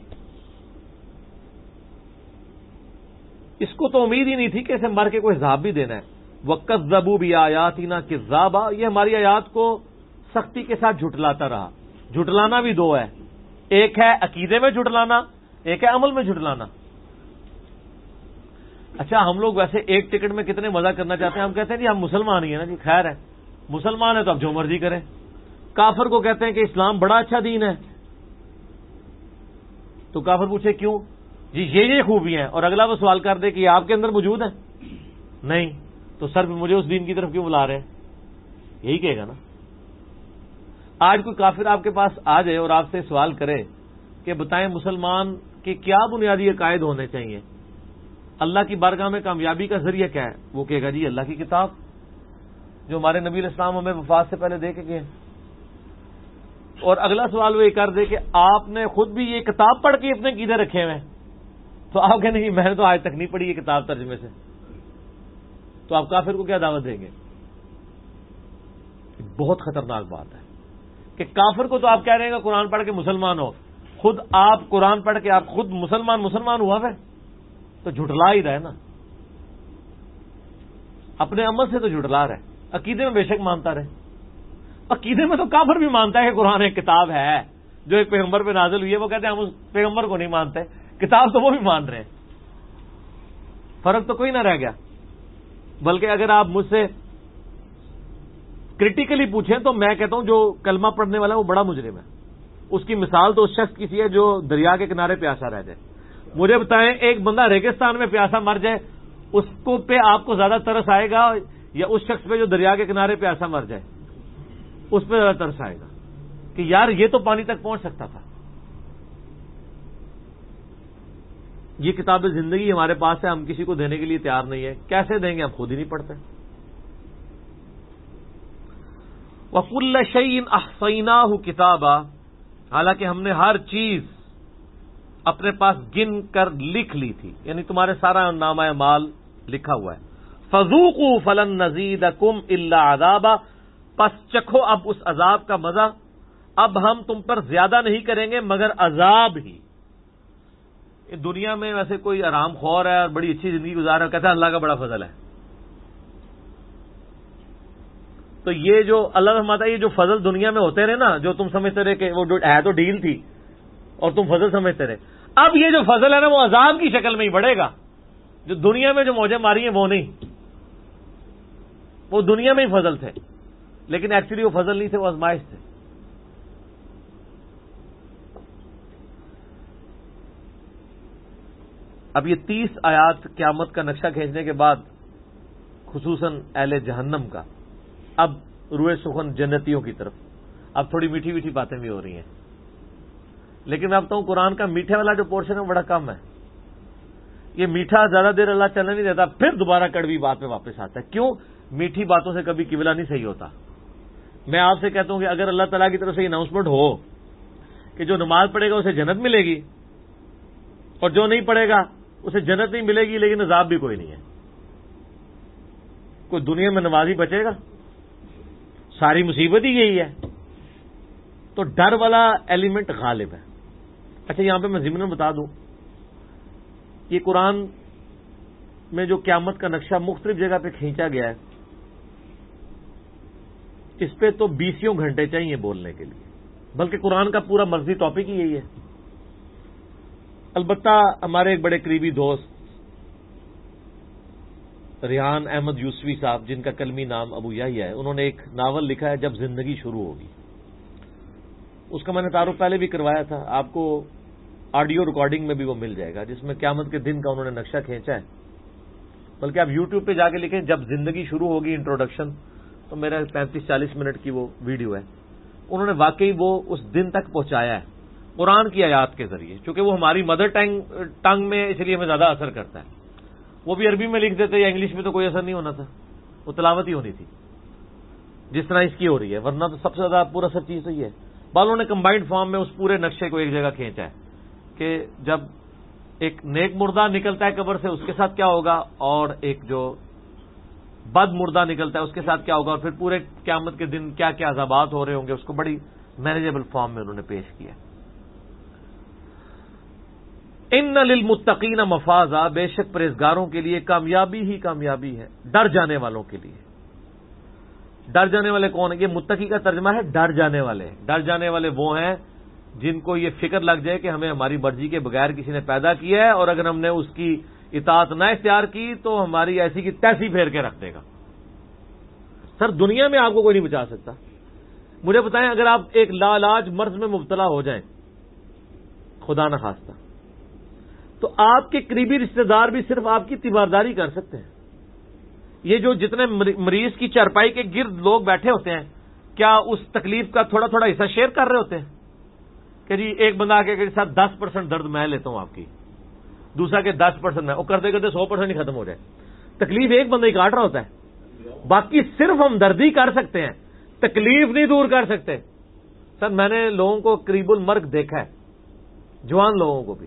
اس کو تو امید ہی نہیں تھی کہ اسے مر کے کوئی حساب بھی دینا ہے. وَكَذَّبُوا بِآيَاتِنَا كِذَّابًا، یہ ہماری آیات کو سختی کے ساتھ جھٹلاتا رہا. جھٹلانا بھی دو ہے، ایک ہے عقیدے میں جھٹلانا، ایک ہے عمل میں جھٹلانا. اچھا ہم لوگ ویسے ایک ٹکٹ میں کتنے مزہ کرنا چاہتے ہیں. ہم کہتے ہیں جی ہم مسلمان ہی ہیں نا جی، خیر ہے مسلمان ہے تو اب جو مرضی کریں. کافر کو کہتے ہیں کہ اسلام بڑا اچھا دین ہے تو کافر پوچھے کیوں؟ جی یہ خوبیاں ہیں، اور اگلا وہ سوال کر دے کہ یہ آپ کے اندر موجود ہیں؟ نہیں. تو سر مجھے اس دین کی طرف کیوں بلا رہے ہیں؟ یہی کہے گا نا. آج کوئی کافر آپ کے پاس آ جائے اور آپ سے سوال کرے کہ بتائیں مسلمان کے کیا بنیادی عقائد ہونے چاہیے، اللہ کی بارگاہ میں کامیابی کا ذریعہ کیا ہے؟ وہ کہے گا جی اللہ کی کتاب جو ہمارے نبی علیہ السلام ہمیں وفات سے پہلے دے کے گئے. اور اگلا سوال وہ یہ کر دے کہ آپ نے خود بھی یہ کتاب پڑھ کے اپنے عقیدے رکھے ہوئے ہیں، تو آپ کہنے کہ میں نے تو آج تک نہیں پڑھی یہ کتاب ترجمے سے. تو آپ کافر کو کیا دعوت دیں گے؟ بہت خطرناک بات ہے کہ کافر کو تو آپ کہہ رہے ہیں کہ قرآن پڑھ کے مسلمان ہو، خود آپ قرآن پڑھ کے آپ خود مسلمان ہوا ہے تو جھٹلا ہی رہے نا. اپنے عمل سے تو جھٹلا رہے، عقیدے میں بے شک مانتا رہے. عقیدے میں تو کافر بھی مانتا ہے کہ قرآن ایک کتاب ہے جو ایک پیغمبر پہ نازل ہوئی ہے. وہ کہتے ہیں ہم اس پیغمبر کو نہیں مانتے، کتاب تو وہ بھی مان رہے ہیں. فرق تو کوئی نہ رہ گیا. بلکہ اگر آپ مجھ سے کرٹیکلی پوچھیں تو میں کہتا ہوں جو کلمہ پڑھنے والا ہے وہ بڑا مجرم ہے. اس کی مثال تو اس شخص کی سی ہے جو دریا کے کنارے پیاسا رہ جائے. مجھے بتائیں ایک بندہ ریگستان میں پیاسا مر جائے اس کو پہ آپ کو زیادہ ترس آئے گا یا اس شخص پہ جو دریا کے کنارے پہ ایسا مر جائے، اس پہ زیادہ ترس آئے گا کہ یار یہ تو پانی تک پہنچ سکتا تھا. یہ کتاب زندگی ہمارے پاس ہے، ہم کسی کو دینے کے لیے تیار نہیں ہے. کیسے دیں گے؟ ہم خود ہی نہیں پڑھتے. وَكُلَّ شَيْءٍ أَحْصَيْنَاهُ كِتَابًا، حالانکہ ہم نے ہر چیز اپنے پاس گن کر لکھ لی تھی، یعنی تمہارے سارا نامہ اعمال لکھا ہوا ہے. فَذُوقُوا فَلَن نَّزِيدَكُمْ إِلَّا عَذَابًا، پس چکھو اب اس عذاب کا مزہ، اب ہم تم پر زیادہ نہیں کریں گے مگر عذاب ہی. دنیا میں ویسے کوئی آرام خور ہے اور بڑی اچھی زندگی گزار رہا ہے، کہتا ہے اللہ کا بڑا فضل ہے. تو یہ جو اللہ فرماتا ہے، یہ جو فضل دنیا میں ہوتے رہے نا، جو تم سمجھتے رہے کہ وہ ہے تو ڈیل تھی اور تم فضل سمجھتے رہے، اب یہ جو فضل ہے نا وہ عذاب کی شکل میں ہی بڑھے گا. جو دنیا میں جو موجیں ماری ہیں وہ نہیں، وہ دنیا میں ہی فضل تھے، لیکن ایکچولی وہ فضل نہیں تھے، وہ آزمائش تھے. اب یہ 30 آیات قیامت کا نقشہ کھینچنے کے بعد خصوصاً اہل جہنم کا، اب روئے سخن جنتیوں کی طرف. اب تھوڑی میٹھی میٹھی باتیں بھی ہو رہی ہیں، لیکن میں بتاؤں قرآن کا میٹھے والا جو پورشن ہے وہ بڑا کم ہے. یہ میٹھا زیادہ دیر اللہ چلنے نہیں دیتا، پھر دوبارہ کڑوی بات میں واپس آتا ہے. کیوں؟ میٹھی باتوں سے کبھی قبلہ نہیں صحیح ہوتا. میں آپ سے کہتا ہوں کہ اگر اللہ تعالیٰ کی طرف سے یہ اناؤنسمنٹ ہو کہ جو نماز پڑھے گا اسے جنت ملے گی اور جو نہیں پڑھے گا اسے جنت نہیں ملے گی لیکن عذاب بھی کوئی نہیں ہے، کوئی دنیا میں نمازی بچے گا؟ ساری مصیبت ہی یہی ہے. تو ڈر والا ایلیمنٹ غالب ہے. اچھا یہاں پہ میں ضمن بتا دوں، یہ قرآن میں جو قیامت کا نقشہ مختلف جگہ پہ کھینچا گیا ہے، اس پہ تو 20 گھنٹے چاہیے بولنے کے لیے، بلکہ قرآن کا پورا مرضی ٹاپک ہی یہی ہے. البتہ ہمارے ایک بڑے قریبی دوست ریحان احمد یوسفی صاحب، جن کا کلمی نام ابو یحییٰ ہے، انہوں نے ایک ناول لکھا ہے جب زندگی شروع ہوگی. اس کا میں نے تعارف پہلے بھی کروایا تھا، آپ کو آڈیو ریکارڈنگ میں بھی وہ مل جائے گا، جس میں قیامت کے دن کا انہوں نے نقشہ کھینچا ہے. بلکہ آپ یوٹیوب پہ جا کے لکھیں جب زندگی شروع ہوگی انٹروڈکشن، تو میرا 35-40 منٹ کی وہ ویڈیو ہے. انہوں نے واقعی وہ اس دن تک پہنچایا ہے قرآن کی آیات کے ذریعے، چونکہ وہ ہماری مدر ٹنگ میں اس لیے ہمیں زیادہ اثر کرتا ہے. وہ بھی عربی میں لکھ دیتے یا انگلش میں تو کوئی اثر نہیں ہونا تھا، وہ تلاوت ہی ہونی تھی جس طرح اس کی ہو رہی ہے. ورنہ تو سب سے زیادہ پورا سب چیز تو یہ ہے. بالوں نے کمبائنڈ فارم میں اس پورے نقشے کو ایک جگہ کھینچا ہے کہ جب ایک نیک مردہ نکلتا ہے قبر سے اس کے ساتھ کیا ہوگا، اور ایک جو بد مردہ نکلتا ہے اس کے ساتھ کیا ہوگا، اور پھر پورے قیامت کے دن کیا کیا عذابات ہو رہے ہوں گے، اس کو بڑی مینیجیبل فارم میں انہوں نے پیش کیا. ان للمتقین مفازا، بے شک پرہیزگاروں کے لیے کامیابی ہی کامیابی ہے، ڈر جانے والوں کے لیے. ڈر جانے والے کون ہیں؟ یہ متقی کا ترجمہ ہے ڈر جانے والے. ڈر جانے والے وہ ہیں جن کو یہ فکر لگ جائے کہ ہمیں ہماری مرضی کے بغیر کسی نے پیدا کیا ہے، اور اگر ہم نے اس کی اطاعت نہ اختیار کی تو ہماری ایسی کی تیسی پھیر کے رکھ دے گا. سر دنیا میں آپ کو کوئی نہیں بچا سکتا. مجھے بتائیں اگر آپ ایک لاعلاج مرض میں مبتلا ہو جائیں، خدا نخواستہ، تو آپ کے قریبی رشتہ دار بھی صرف آپ کی تیمارداری کر سکتے ہیں. یہ جو جتنے مریض کی چارپائی کے گرد لوگ بیٹھے ہوتے ہیں، کیا اس تکلیف کا تھوڑا تھوڑا حصہ شیئر کر رہے ہوتے ہیں کہ جی ایک بندہ آ کے ساتھ 10% درد میں لیتا ہوں آپ کی، دوسرا کہ 10% میں، وہ کرتے کرتے 100% ہی ختم ہو جائے. تکلیف ایک بندہ ہی کاٹ رہا ہوتا ہے، باقی صرف ہمدردی کر سکتے ہیں، تکلیف نہیں دور کر سکتے. سر میں نے لوگوں کو قریب المرگ دیکھا ہے، جوان لوگوں کو بھی،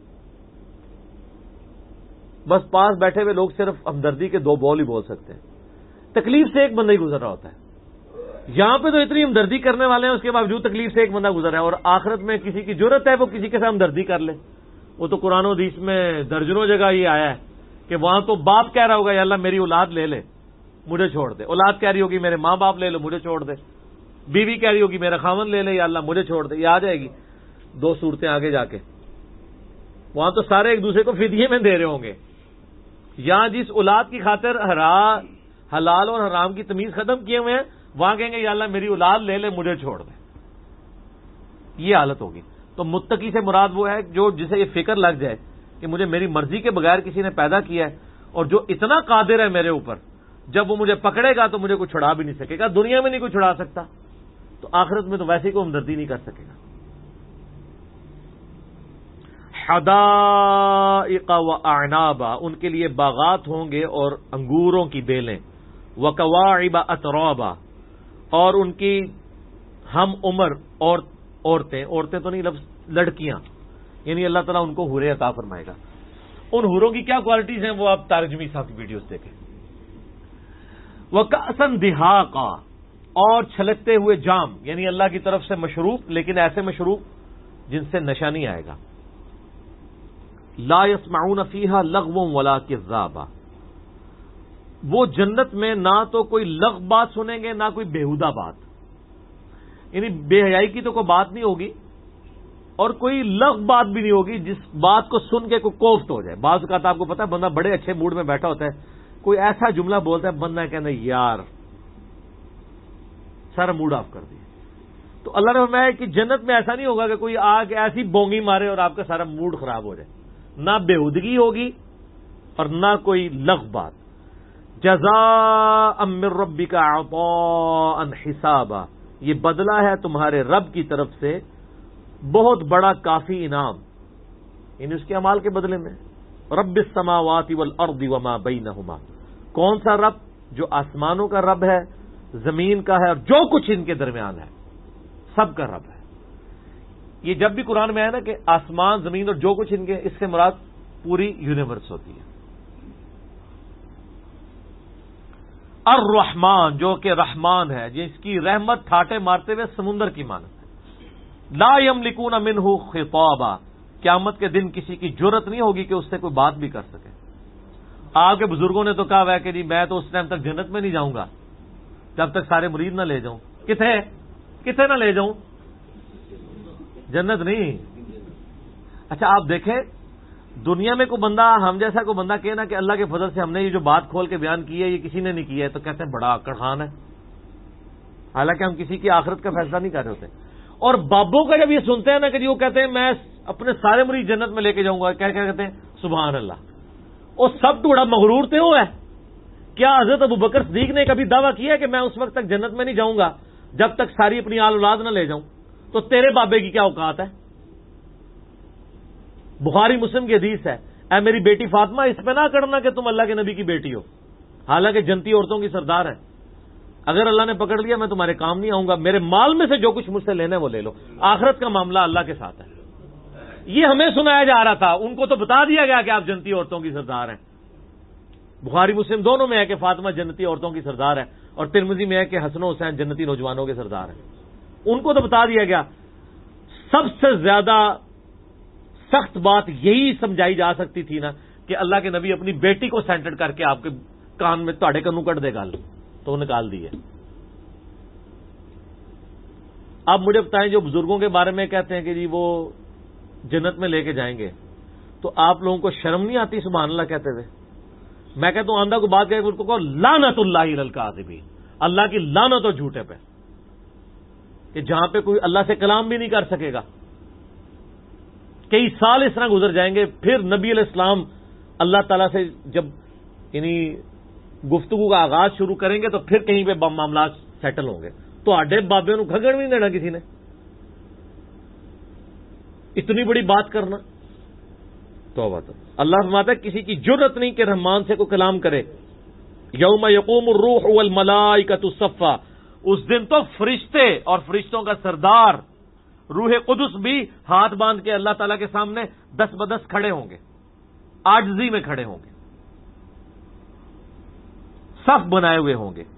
بس پاس بیٹھے ہوئے لوگ صرف ہمدردی کے 2 بول ہی بول سکتے ہیں، تکلیف سے ایک بندہ ہی گزر رہا ہوتا ہے. یہاں پہ تو اتنی ہمدردی کرنے والے ہیں، اس کے باوجود تکلیف سے ایک بندہ گزر رہا ہے، اور آخرت میں کسی کی ضرورت ہے وہ کسی کے ساتھ ہمدردی کر لے. وہ تو قرآن و حدیث میں درجنوں جگہ یہ آیا ہے کہ وہاں تو باپ کہہ رہا ہوگا یا اللہ میری اولاد لے لے مجھے چھوڑ دے، اولاد کہہ رہی ہوگی میرے ماں باپ لے لو مجھے چھوڑ دے، بیوی کہہ رہی ہوگی میرا خاوند لے لے یا اللہ مجھے چھوڑ دے. یہ آ جائے گی 2 صورتیں آگے جا کے. وہاں تو سارے ایک دوسرے کو فدیے میں دے رہے ہوں گے. یہاں جس اولاد کی خاطر حلال اور حرام کی تمیز ختم کیے ہوئے ہیں، وہاں کہیں گے یا اللہ میری اولاد لے لے مجھے چھوڑ دے. یہ حالت ہوگی. تو متقی سے مراد وہ ہے جو جسے یہ فکر لگ جائے کہ مجھے میری مرضی کے بغیر کسی نے پیدا کیا ہے، اور جو اتنا قادر ہے میرے اوپر جب وہ مجھے پکڑے گا تو مجھے کوئی چھڑا بھی نہیں سکے گا، دنیا میں نہیں کوئی چھڑا سکتا تو آخرت میں تو ویسے ہی کوئی ہمدردی نہیں کر سکے گا۔ حدائق و اعنابا، ان کے لیے باغات ہوں گے اور انگوروں کی بیلیں، وکواعب اترابا، اور ان کی ہم عمر عورتیں تو نہیں، لفظ لڑکیاں، یعنی اللہ تعالیٰ ان کو حوریں عطا فرمائے گا۔ ان حوروں کی کیا کوالٹیز ہیں وہ آپ ترجمی صاحب کی ویڈیوز دیکھیں۔ وَكَأْسًا دِهَاقًا، اور چھلکتے ہوئے جام، یعنی اللہ کی طرف سے مشروب، لیکن ایسے مشروب جن سے نشہ نہیں آئے گا۔ لا يسمعون فيها لغوا ولا كذابا، وہ جنت میں نہ تو کوئی لغو بات سنیں گے نہ کوئی بیہودہ بات، یعنی بے حیائی کی تو کوئی بات نہیں ہوگی اور کوئی لغو بات بھی نہیں ہوگی جس بات کو سن کے کوئی کوفت ہو جائے۔ بعض اوقات آپ کو پتا ہے بندہ بڑے اچھے موڈ میں بیٹھا ہوتا ہے، کوئی ایسا جملہ بولتا ہے بندہ کہنا یار سارا موڈ آف کر دیا۔ تو اللہ نے فرمایا کہ جنت میں ایسا نہیں ہوگا کہ کوئی آ کے ایسی بونگی مارے اور آپ کا سارا موڈ خراب ہو جائے، نہ بےہودگی ہوگی اور نہ کوئی لغو بات۔ جزاء من ربک عطاء حسابا، یہ بدلہ ہے تمہارے رب کی طرف سے بہت بڑا کافی انعام، یعنی اس کے اعمال کے بدلے میں۔ رب السماوات والارض وما بینہما، کون سا رب؟ جو آسمانوں کا رب ہے، زمین کا ہے اور جو کچھ ان کے درمیان ہے، سب کا رب ہے۔ یہ جب بھی قرآن میں آیا نا کہ آسمان زمین اور جو کچھ ان کے، اس سے مراد پوری یونیورس ہوتی ہے۔ الرحمن، جو کہ رحمان ہے، جس کی رحمت ٹھاٹے مارتے ہوئے سمندر کی مانند ہے۔ لا یملکون منہ خطابا، قیامت کے دن کسی کی جرت نہیں ہوگی کہ اس سے کوئی بات بھی کر سکے۔ آپ کے بزرگوں نے تو کہا ہے کہ جی میں تو اس ٹائم تک جنت میں نہیں جاؤں گا جب تک سارے مرید نہ لے جاؤں۔ کتنے نہ لے جاؤں؟ جنت نہیں۔ اچھا آپ دیکھیں دنیا میں کوئی بندہ ہم جیسا کوئی بندہ کہنا کہ اللہ کے فضل سے ہم نے یہ جو بات کھول کے بیان کی ہے یہ کسی نے نہیں کی ہے تو کہتے ہیں بڑا آکڑ خان ہے، حالانکہ ہم کسی کی آخرت کا فیصلہ نہیں کر رہے ہوتے۔ اور بابوں کا جب یہ سنتے ہیں نا کہ جی وہ کہتے ہیں میں اپنے سارے مریض جنت میں لے کے جاؤں گا، کیا کہتے ہیں سبحان اللہ۔ وہ سب تو بڑا مغرور تھے وہ ہے۔ کیا حضرت ابوبکر صدیق نے کبھی دعویٰ کیا کہ میں اس وقت تک جنت میں نہیں جاؤں گا جب تک ساری اپنی آل اولاد نہ لے جاؤں؟ تو تیرے بابے کی کیا اوقات ہے؟ بخاری مسلم کی حدیث ہے، اے میری بیٹی فاطمہ اس پہ نہ کرنا کہ تم اللہ کے نبی کی بیٹی ہو، حالانکہ جنتی عورتوں کی سردار ہے۔ اگر اللہ نے پکڑ لیا میں تمہارے کام نہیں آؤں گا، میرے مال میں سے جو کچھ مجھ سے لینا ہے وہ لے لو، آخرت کا معاملہ اللہ کے ساتھ ہے۔ یہ ہمیں سنایا جا رہا تھا، ان کو تو بتا دیا گیا کہ آپ جنتی عورتوں کی سردار ہیں۔ بخاری مسلم دونوں میں ہے کہ فاطمہ جنتی عورتوں کی سردار ہے، اور ترمذی میں ہے کہ حسن و حسین جنتی نوجوانوں کے سردار ہیں۔ ان کو تو بتا دیا گیا۔ سب سے زیادہ سخت بات یہی سمجھائی جا سکتی تھی نا کہ اللہ کے نبی اپنی بیٹی کو سینٹر کر کے آپ کے کان میں تاڑے کنو کٹ دے گا، تو نکال دی ہے۔ اب مجھے بتائیں جو بزرگوں کے بارے میں کہتے ہیں کہ جی وہ جنت میں لے کے جائیں گے، تو آپ لوگوں کو شرم نہیں آتی سبحان اللہ کہتے ہوئے؟ میں کہتا ہوں آندھا کو بات کہے ان کو کہو لعنت اللہ علی الکاذبین، اللہ کی لعنت اور جھوٹے پہ، کہ جہاں پہ کوئی اللہ سے کلام بھی نہیں کر سکے گا۔ کئی سال اس طرح گزر جائیں گے، پھر نبی علیہ السلام اللہ تعالیٰ سے جب یعنی گفتگو کا آغاز شروع کریں گے تو پھر کہیں پہ معاملات سیٹل ہوں گے۔ تو آڈے بابے نو گھگڑ نہیں دینا کسی نے، اتنی بڑی بات کرنا توبہ تو اللہ فرماتا ہے کسی کی جرت نہیں کہ رحمان سے کوئی کلام کرے۔ یوم یقوم الروح والملائکۃ صفا، اس دن تو فرشتے اور فرشتوں کا سردار روح قدس بھی ہاتھ باندھ کے اللہ تعالیٰ کے سامنے 10 بدس کھڑے ہوں گے، عاجزی میں کھڑے ہوں گے، صف بنائے ہوئے ہوں گے۔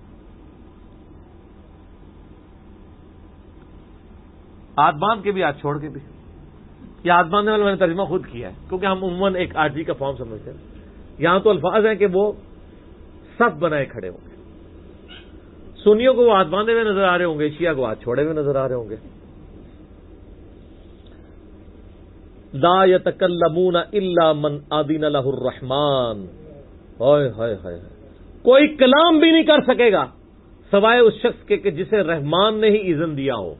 ہاتھ باندھ کے بھی ہاتھ چھوڑ کے بھی، یہ ہاتھ باندھنے والا میں نے ترجمہ خود کیا ہے کیونکہ ہم عموماً ایک عاجزی کا فارم سمجھتے ہیں۔ یہاں تو الفاظ ہیں کہ وہ صف بنائے کھڑے ہوں گے۔ سنیوں کو وہ ہاتھ باندھے ہوئے نظر آ رہے ہوں گے، شیعہ کو ہاتھ چھوڑے ہوئے نظر آ رہے ہوں گے۔ لا یتکلمون الا من اذن له الرحمن، ہائے ہائے ہائے، کوئی کلام بھی نہیں کر سکے گا سوائے اس شخص کے کہ جسے رحمان نے ہی اذن دیا ہو۔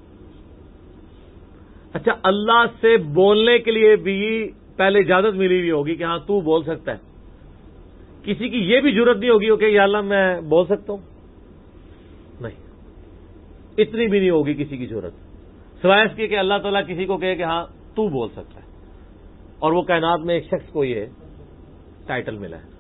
اچھا اللہ سے بولنے کے لیے بھی پہلے اجازت ملی ہوئی ہوگی کہ ہاں تو بول سکتا ہے، کسی کی یہ بھی جرت نہیں ہوگی کہ یا اللہ میں بول سکتا ہوں؟ نہیں، اتنی بھی نہیں ہوگی کسی کی جرت، سوائے اس کی کہ اللہ تعالیٰ کسی کو کہے کہ ہاں تو بول سکتا ہے، اور وہ کائنات میں ایک شخص کو یہ ٹائٹل ملا ہے،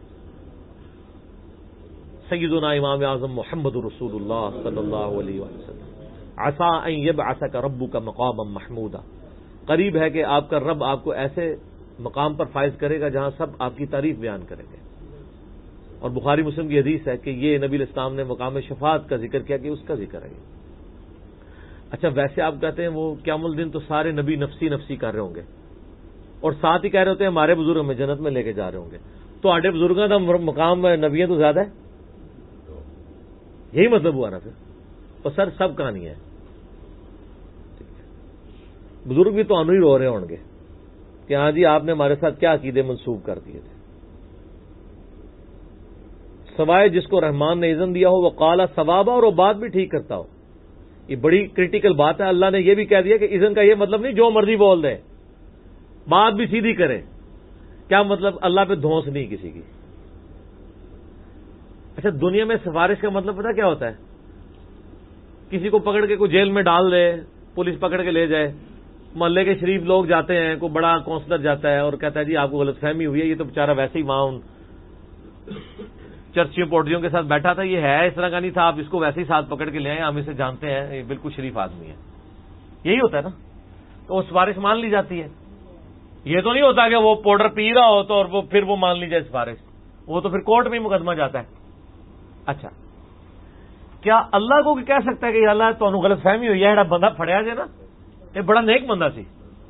سیدنا امام اعظم محمد رسول اللہ صلی اللہ علیہ وسلم، عسیٰ ان یبعثک ربک مقاما محمودا، قریب ہے کہ آپ کا رب آپ کو ایسے مقام پر فائز کرے گا جہاں سب آپ کی تعریف بیان کریں گے۔ اور بخاری مسلم کی حدیث ہے کہ یہ نبی علیہ السلام نے مقام شفاعت کا ذکر کیا کہ اس کا ذکر ہے۔ اچھا، ویسے آپ کہتے ہیں وہ قیام الدین تو سارے نبی نفسی نفسی کر رہے ہوں گے، اور ساتھ ہی کہہ رہے ہوتے ہیں ہمارے بزرگ ہمیں جنت میں لے کے جا رہے ہوں گے، تو آڈے بزرگوں کا مقام نبیوں تو زیادہ ہے، یہی مطلب ہوا نا پھر؟ اور سر سب کہانی ہے، بزرگ بھی تو ہی رو رہے ہوں گے کہ ہاں جی آپ نے ہمارے ساتھ کیا عقیدے منسوب کر دیے تھے۔ سوائے جس کو رحمان نے اذن دیا ہو وہ قالا ثوابا، اور وہ بات بھی ٹھیک کرتا ہو، یہ بڑی کریٹیکل بات ہے۔ اللہ نے یہ بھی کہہ دیا کہ اذن کا یہ مطلب نہیں جو مرضی بول دے، بات بھی سیدھی کرے۔ کیا مطلب؟ اللہ پہ دھونس نہیں کسی کی۔ اچھا، دنیا میں سفارش کا مطلب پتہ کیا ہوتا ہے؟ کسی کو پکڑ کے کوئی جیل میں ڈال دے، پولیس پکڑ کے لے جائے، محلے کے شریف لوگ جاتے ہیں، کوئی بڑا کونسلر جاتا ہے اور کہتا ہے جی آپ کو غلط فہمی ہوئی ہے، یہ تو بیچارہ ویسے ہی وہاں چرچیوں پوٹریوں کے ساتھ بیٹھا تھا، یہ ہے اس طرح کا نہیں تھا، آپ اس کو ویسے ہی ساتھ پکڑ کے لے آئے، ہم اسے جانتے ہیں، یہ بالکل شریف آدمی ہے۔ یہی ہوتا ہے نا، تو وہ سفارش مان لی جاتی ہے۔ یہ تو نہیں ہوتا کہ وہ پاؤڈر پی رہا ہو تو اور وہ پھر وہ مان لی جائے سفارش، وہ تو پھر کورٹ میں مقدمہ جاتا ہے۔ اچھا، کیا اللہ کو کہہ سکتا ہے کہ اللہ تو غلط فہمی ہوئی ہے، بندہ پھڑیا جائے نا، یہ بڑا نیک بندہ سی؟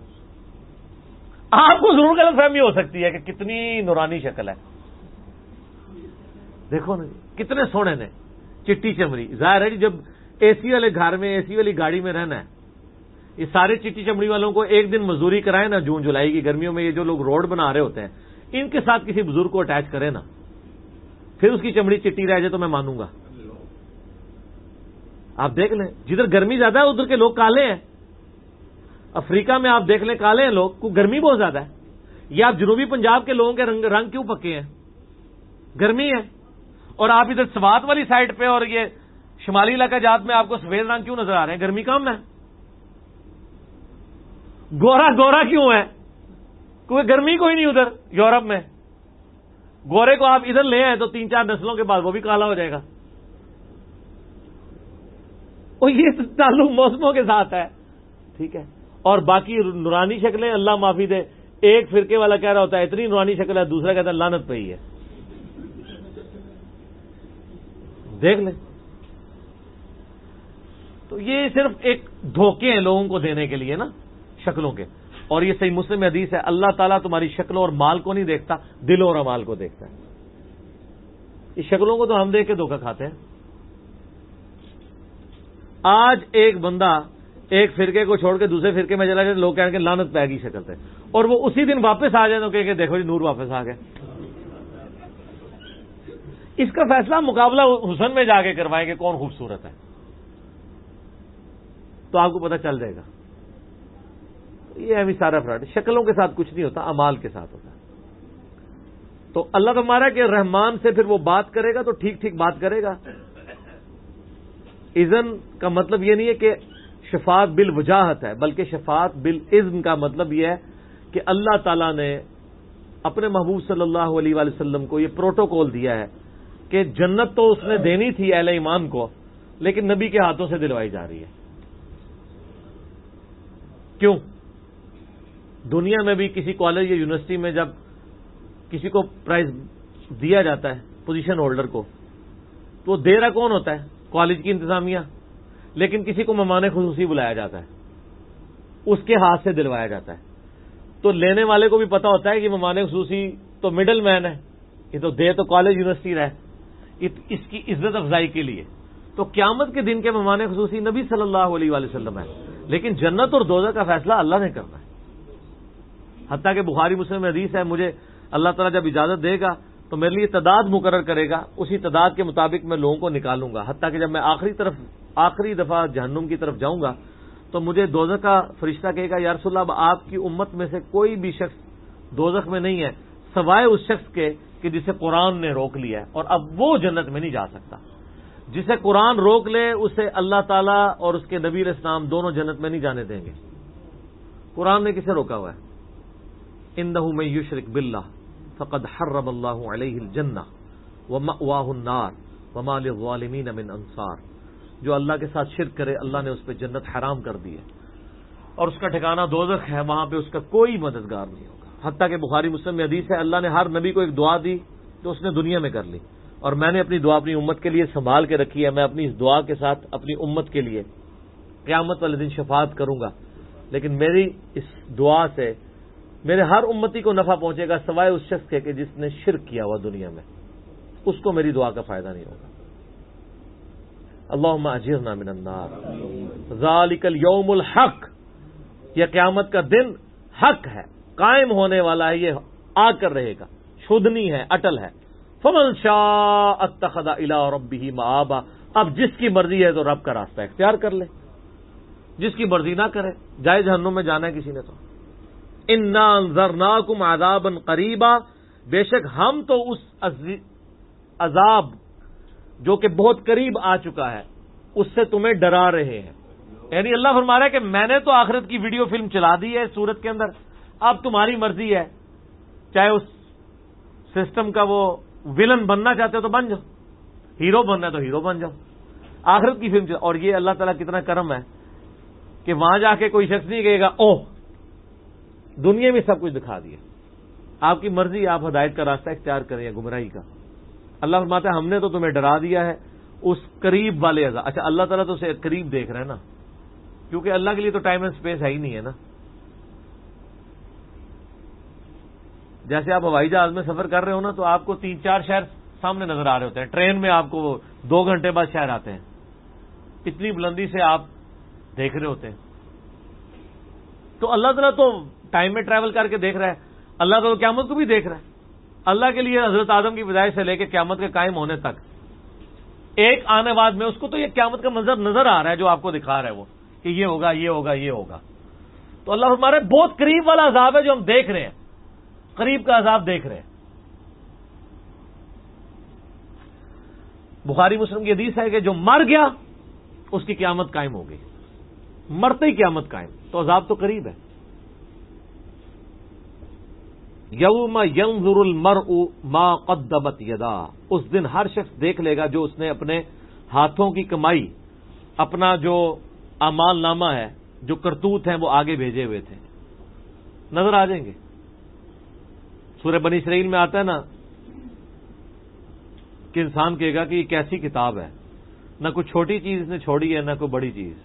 آپ کو ضرور غلط فہمی ہو سکتی ہے کہ کتنی نورانی شکل ہے، دیکھو نا کتنے سونے نے، چٹی چمڑی۔ ظاہر ہے جب اے سی والے گھر میں، اے سی والی گاڑی میں رہنا ہے، یہ سارے چٹی چمڑی والوں کو ایک دن مزدوری کرائے نا، جون جولائی کی گرمیوں میں یہ جو لوگ روڈ بنا رہے ہوتے ہیں، ان کے ساتھ کسی بزرگ کو اٹیچ کرے نا، پھر اس کی چمڑی چٹی رہ جائے تو میں مانوں گا۔ آپ دیکھ لیں جدھر گرمی زیادہ ہے ادھر کے لوگ کالے ہیں، افریقہ میں آپ دیکھ لیں کالے ہیں لوگ، کو گرمی بہت زیادہ ہے۔ یہ آپ جنوبی پنجاب کے لوگوں کے رنگ کیوں پکے ہیں؟ گرمی ہے۔ اور آپ ادھر سوات والی سائڈ پہ اور یہ شمالی علاقہ جات میں آپ کو سفید رنگ کیوں نظر آ رہے ہیں؟ گرمی کم ہے۔ گورا گورا کیوں ہے؟ کیونکہ گرمی کوئی نہیں ادھر یورپ میں۔ گورے کو آپ ادھر لے آئے تو 3-4 نسلوں کے بعد وہ بھی کالا ہو جائے گا۔ اور یہ تعلق موسموں کے ساتھ ہے، ٹھیک ہے۔ اور باقی نورانی شکلیں اللہ معافی دے، ایک فرقے والا کہہ رہا ہوتا ہے اتنی نورانی شکل ہے، دوسرا کہتا ہے لعنت پہ ہی ہے۔ دیکھ لیں، تو یہ صرف ایک دھوکے ہیں لوگوں کو دینے کے لیے نا شکلوں کے۔ اور یہ صحیح مسلم حدیث ہے، اللہ تعالیٰ تمہاری شکلوں اور مال کو نہیں دیکھتا، دلوں اور اعمال کو دیکھتا ہے۔ اس شکلوں کو تو ہم دیکھ کے دھوکہ کھاتے ہیں۔ آج ایک بندہ ایک فرقے کو چھوڑ کے دوسرے فرقے میں چلا جائے، لوگ کہیں گے لعنت پہ گی شکل سے، اور وہ اسی دن واپس آ جائے تو کہ دیکھو جی نور واپس آ گئے۔ اس کا فیصلہ مقابلہ حسن میں جا کے کروائیں کہ کون خوبصورت ہے، تو آپ کو پتہ چل جائے گا۔ یہ ابھی سارا فراڈ شکلوں کے ساتھ کچھ نہیں ہوتا، اعمال کے ساتھ ہوتا ہے۔ تو اللہ تمہارا کہ رحمان سے پھر وہ بات کرے گا تو ٹھیک ٹھیک بات کرے گا۔ اذن کا مطلب یہ نہیں ہے کہ شفاعت بالوجاہت ہے، بلکہ شفاعت بالاذن کا مطلب یہ ہے کہ اللہ تعالیٰ نے اپنے محبوب صلی اللہ علیہ وآلہ وسلم کو یہ پروٹوکول دیا ہے کہ جنت تو اس نے دینی تھی اہل ایمان کو، لیکن نبی کے ہاتھوں سے دلوائی جا رہی ہے۔ کیوں؟ دنیا میں بھی کسی کالج یا یونیورسٹی میں جب کسی کو پرائز دیا جاتا ہے پوزیشن ہولڈر کو، تو وہ دے رہا کون ہوتا ہے؟ کالج کی انتظامیہ، لیکن کسی کو مہمان خصوصی بلایا جاتا ہے، اس کے ہاتھ سے دلوایا جاتا ہے۔ تو لینے والے کو بھی پتا ہوتا ہے کہ مہمان خصوصی تو مڈل مین ہے، یہ تو دے تو کالج یونیورسٹی رہے، اس کی عزت افزائی کے لیے۔ تو قیامت کے دن کے مہمان خصوصی نبی صلی اللہ علیہ وآلہ وسلم ہے، لیکن جنت اور دوزخ کا فیصلہ اللہ نے کرنا ہے۔ حتیٰ کہ بخاری مسلم میں حدیث ہے، مجھے اللہ تعالیٰ جب اجازت دے گا تو میرے لیے تعداد مقرر کرے گا، اسی تعداد کے مطابق میں لوگوں کو نکالوں گا، حتیٰ کہ جب میں آخری دفعہ جہنم کی طرف جاؤں گا تو مجھے دوزخ کا فرشتہ کہے گا یا رسول اللہ آپ کی امت میں سے کوئی بھی شخص دوزخ میں نہیں ہے سوائے اس شخص کے کہ کہ جسے قرآن نے روک لیا ہے، اور اب وہ جنت میں نہیں جا سکتا۔ جسے قرآن روک لے اسے اللہ تعالیٰ اور اس کے نبی علیہ السلام دونوں جنت میں نہیں جانے دیں گے۔ قرآن نے کسے روکا ہوا ہے؟ انہ من یشرک باللہ فقد حرم اللہ علیہ الجنہ ومأواہ النار وما للظالمین من انصار۔ جو اللہ کے ساتھ شرک کرے اللہ نے اس پہ جنت حرام کر دی ہے اور اس کا ٹھکانہ دوزخ ہے، وہاں پہ اس کا کوئی مددگار نہیں ہوگا۔ حتیٰ کہ بخاری مسلم میں حدیث ہے اللہ نے ہر نبی کو ایک دعا دی تو اس نے دنیا میں کر لی، اور میں نے اپنی دعا اپنی امت کے لیے سنبھال کے رکھی ہے۔ میں اپنی اس دعا کے ساتھ اپنی امت کے لیے قیامت والے دن شفاعت کروں گا، لیکن میری اس دعا سے میرے ہر امتی کو نفع پہنچے گا سوائے اس شخص کے کہ جس نے شرک کیا ہوا دنیا میں، اس کو میری دعا کا فائدہ نہیں ہوگا۔ اللہم اجرنا من النار۔ ذالک الیوم الحق، یہ قیامت کا دن حق ہے، قائم ہونے والا ہے، یہ آ کر رہے گا، شدنی ہے، اٹل ہے۔ فمن شاء اتخذ الی ربہ مآبا، اب جس کی مرضی ہے تو رب کا راستہ اختیار کر لے، جس کی مرضی نہ کرے جائے جہنم میں جانا ہے کسی نے تو۔ انا انذرناکم عذابا قریبا، بے شک ہم تو اس عذاب جو کہ بہت قریب آ چکا ہے اس سے تمہیں ڈرا رہے ہیں۔ یعنی اللہ فرما رہا ہے کہ میں نے تو آخرت کی ویڈیو فلم چلا دی ہے سورت کے اندر، اب تمہاری مرضی ہے، چاہے اس سسٹم کا وہ ولن بننا چاہتے ہو تو بن جاؤ، ہیرو بننا ہے تو ہیرو بن جاؤ، آخرت کی فلم چلا۔ اور یہ اللہ تعالیٰ کتنا کرم ہے کہ وہاں جا کے کوئی شخص نہیں کہے گا اوہ دنیا میں سب کچھ دکھا دیا، آپ کی مرضی، آپ ہدایت کا راستہ اختیار کریں یا گمراہی کا۔ اللہ فرماتا ہے ہم نے تو تمہیں ڈرا دیا ہے اس قریب والے عذاب۔ اچھا اللہ تعالیٰ تو اسے قریب دیکھ رہا ہے نا، کیونکہ اللہ کے لیے تو ٹائم اینڈ اسپیس ہے ہی نہیں ہے نا۔ جیسے آپ ہوائی جہاز میں سفر کر رہے ہو نا تو آپ کو 3-4 شہر سامنے نظر آ رہے ہوتے ہیں، ٹرین میں آپ کو 2 گھنٹے بعد شہر آتے ہیں، اتنی بلندی سے آپ دیکھ رہے ہوتے ہیں۔ تو اللہ تعالیٰ تو ٹائم میں ٹریول کر کے دیکھ رہا ہے، اللہ تعالیٰ قیامت کو بھی دیکھ رہا ہے۔ اللہ کے لیے حضرت آدم کی پیدائش سے لے کے قیامت کے قائم ہونے تک ایک آنے بعد میں اس کو تو یہ قیامت کا منظر نظر آ رہا ہے جو آپ کو دکھا رہا ہے وہ کہ یہ ہوگا یہ ہوگا یہ ہوگا۔ تو اللہ ہمارے بہت قریب والا عذاب ہے جو ہم دیکھ رہے ہیں، قریب کا عذاب دیکھ رہے ہیں۔ بخاری مسلم کی حدیث ہے کہ جو مر گیا اس کی قیامت قائم ہو گئی، مرتے ہی قیامت قائم، تو عذاب تو قریب ہے۔ یوم ینظر المرء ما قدمت یداہ، اس دن ہر شخص دیکھ لے گا جو اس نے اپنے ہاتھوں کی کمائی، اپنا جو اعمال نامہ ہے، جو کرتوت ہیں وہ آگے بھیجے ہوئے تھے، نظر آ جائیں گے۔ سورہ بنی اسرائیل میں آتا ہے نا کہ انسان کہے گا کہ یہ کیسی کتاب ہے، نہ کوئی چھوٹی چیز اس نے چھوڑی ہے نہ کوئی بڑی چیز،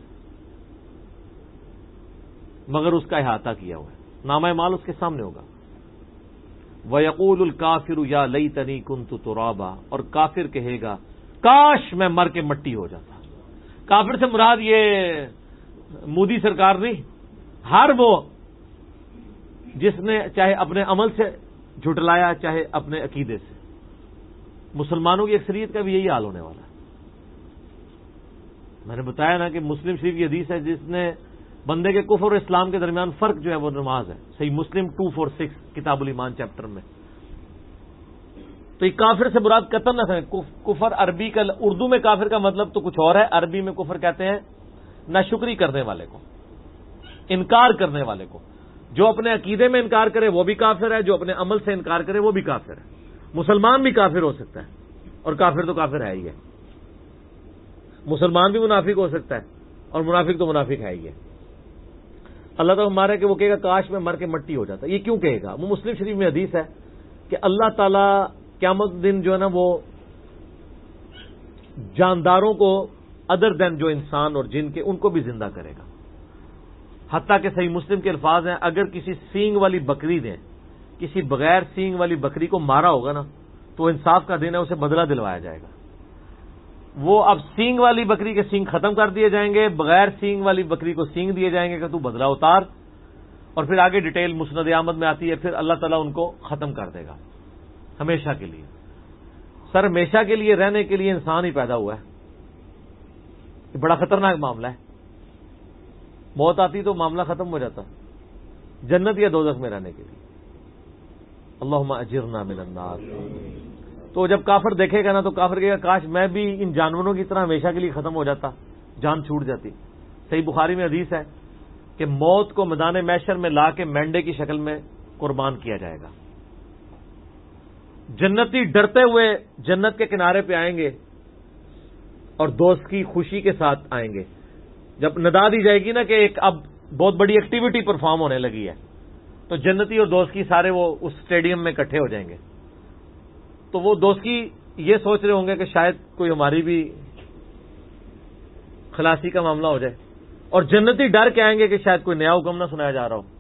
مگر اس کا احاطہ کیا ہوا ہے، نامہ اعمال اس کے سامنے ہوگا۔ وَيَقُولُ الْكَافِرُ يَا لَيْتَنِي كُنْتُ تُرَابًا، اور کافر کہے گا کاش میں مر کے مٹی ہو جاتا۔ کافر سے مراد یہ مودی سرکار نہیں، ہر وہ جس نے چاہے اپنے عمل سے جھٹلایا چاہے اپنے عقیدے سے۔ مسلمانوں کی اکثریت کا بھی یہی حال ہونے والا ہے۔ میں نے بتایا نا کہ مسلم شریف کی حدیث ہے جس نے بندے کے کفر اور اسلام کے درمیان فرق جو ہے وہ نماز ہے، صحیح مسلم 246 کتاب الایمان چیپٹر میں۔ تو یہ کافر سے مراد قطعاً نہ سمجھیں، کفر عربی کا، اردو میں کافر کا مطلب تو کچھ اور ہے، عربی میں کفر کہتے ہیں ناشکری کرنے والے کو، انکار کرنے والے کو۔ جو اپنے عقیدے میں انکار کرے وہ بھی کافر ہے، جو اپنے عمل سے انکار کرے وہ بھی کافر ہے۔ مسلمان بھی کافر ہو سکتا ہے، اور کافر تو کافر ہے ہی ہے۔ مسلمان بھی منافق ہو سکتا ہے، اور منافق تو منافق ہے ہی ہے۔ اللہ تعالیٰ ہمارا کہ وہ کہے گا کاش میں مر کے مٹی ہو جاتا۔ یہ کیوں کہے گا؟ وہ مسلم شریف میں حدیث ہے کہ اللہ تعالیٰ قیامت دن جو ہے نا وہ جانداروں کو ادر دین جو انسان اور جن کے ان کو بھی زندہ کرے گا، حتیٰ کہ صحیح مسلم کے الفاظ ہیں اگر کسی سینگ والی بکری نے کسی بغیر سینگ والی بکری کو مارا ہوگا نا تو انصاف کا دن ہے، اسے بدلہ دلوایا جائے گا۔ وہ اب سینگ والی بکری کے سینگ ختم کر دیے جائیں گے، بغیر سینگ والی بکری کو سینگ دیے جائیں گے کہ تو بدلہ اتار، اور پھر آگے ڈیٹیل مسند احمد میں آتی ہے، پھر اللہ تعالیٰ ان کو ختم کر دے گا ہمیشہ کے لیے۔ سر ہمیشہ کے لیے رہنے کے لیے انسان ہی پیدا ہوا ہے، یہ بڑا خطرناک معاملہ ہے۔ موت آتی تو معاملہ ختم ہو جاتا، جنت یا دوزخ میں رہنے کے لیے۔ اللہم اجرنا من النار۔ تو جب کافر دیکھے گا نا تو کافر کہے گا کاش میں بھی ان جانوروں کی طرح ہمیشہ کے لیے ختم ہو جاتا، جان چھوٹ جاتی۔ صحیح بخاری میں حدیث ہے کہ موت کو میدان محشر میں لا کے مینڈے کی شکل میں قربان کیا جائے گا۔ جنتی ڈرتے ہوئے جنت کے کنارے پہ آئیں گے اور دوست کی خوشی کے ساتھ آئیں گے۔ جب ندا دی جائے گی نا کہ ایک اب بہت بڑی ایکٹیویٹی پرفارم ہونے لگی ہے، تو جنتی اور دوست کی سارے وہ اس اسٹیڈیم میں اکٹھے ہو جائیں گے۔ تو وہ دوست کی یہ سوچ رہے ہوں گے کہ شاید کوئی ہماری بھی خلاصی کا معاملہ ہو جائے، اور جنتی ڈر کے آئیں گے کہ شاید کوئی نیا حکم نہ سنایا جا رہا ہو۔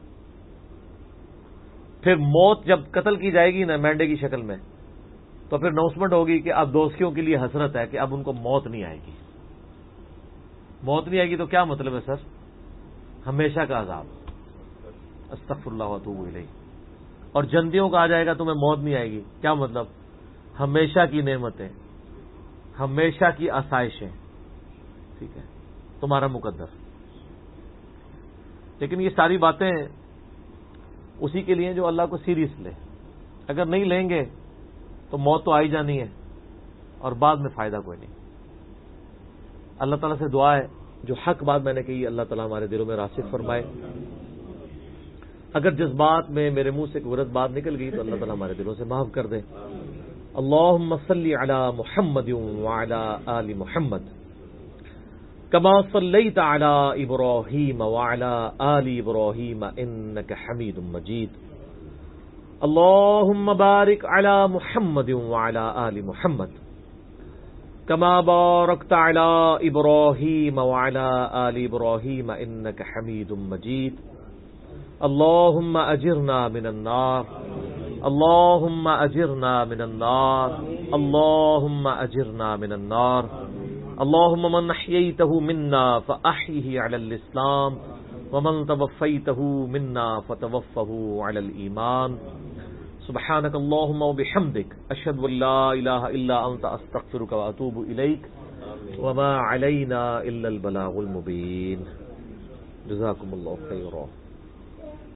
پھر موت جب قتل کی جائے گی نا مینڈے کی شکل میں، تو پھر اناؤنسمنٹ ہوگی کہ اب دوستیوں کے لیے حسرت ہے کہ اب ان کو موت نہیں آئے گی۔ موت نہیں آئے گی تو کیا مطلب ہے سر؟ ہمیشہ کا عذاب۔ استغفر اللہ واتوب الیہ۔ اور جنتیوں کا آ جائے گا تمہیں موت نہیں آئے گی، کیا مطلب؟ ہمیشہ کی نعمتیں، ہمیشہ کی آسائشیں، ٹھیک ہے، تمہارا مقدر۔ لیکن یہ ساری باتیں اسی کے لیے جو اللہ کو سیریس لے۔ اگر نہیں لیں گے تو موت تو آئی جانی ہے اور بعد میں فائدہ کوئی نہیں۔ اللہ تعالیٰ سے دعا ہے جو حق بات میں نے کہی اللہ تعالیٰ ہمارے دلوں میں راسخ فرمائے۔ اگر جذبات میں میرے منہ سے کوئی غلط بات نکل گئی تو اللہ تعالیٰ ہمارے دلوں سے معاف کر دے۔ اللہم صلی علی محمد وعلی آل محمد کما صلیت علی ابراہیم وعلی آل ابراہیم انک حمید مجید۔ اللہم بارک علی محمد وعلی آل محمد کما بارکت علی ابراہیم وعلی آل ابراہیم انک حمید مجید۔ اللہم اجرنا من النار، اللہم اجرنا من النار، اللہم اجرنا من النار۔ اللہم من احییتہ منا فاحیہ علی الاسلام ومن توفیتہ منا فتوفہ علی الایمان۔ سبحانک اللہم وبحمدک اشہد ان لا الہ الا انت استغفرک واتوب الیک وما علینا الا البلاغ المبین۔ جزاکم اللہ خیرا۔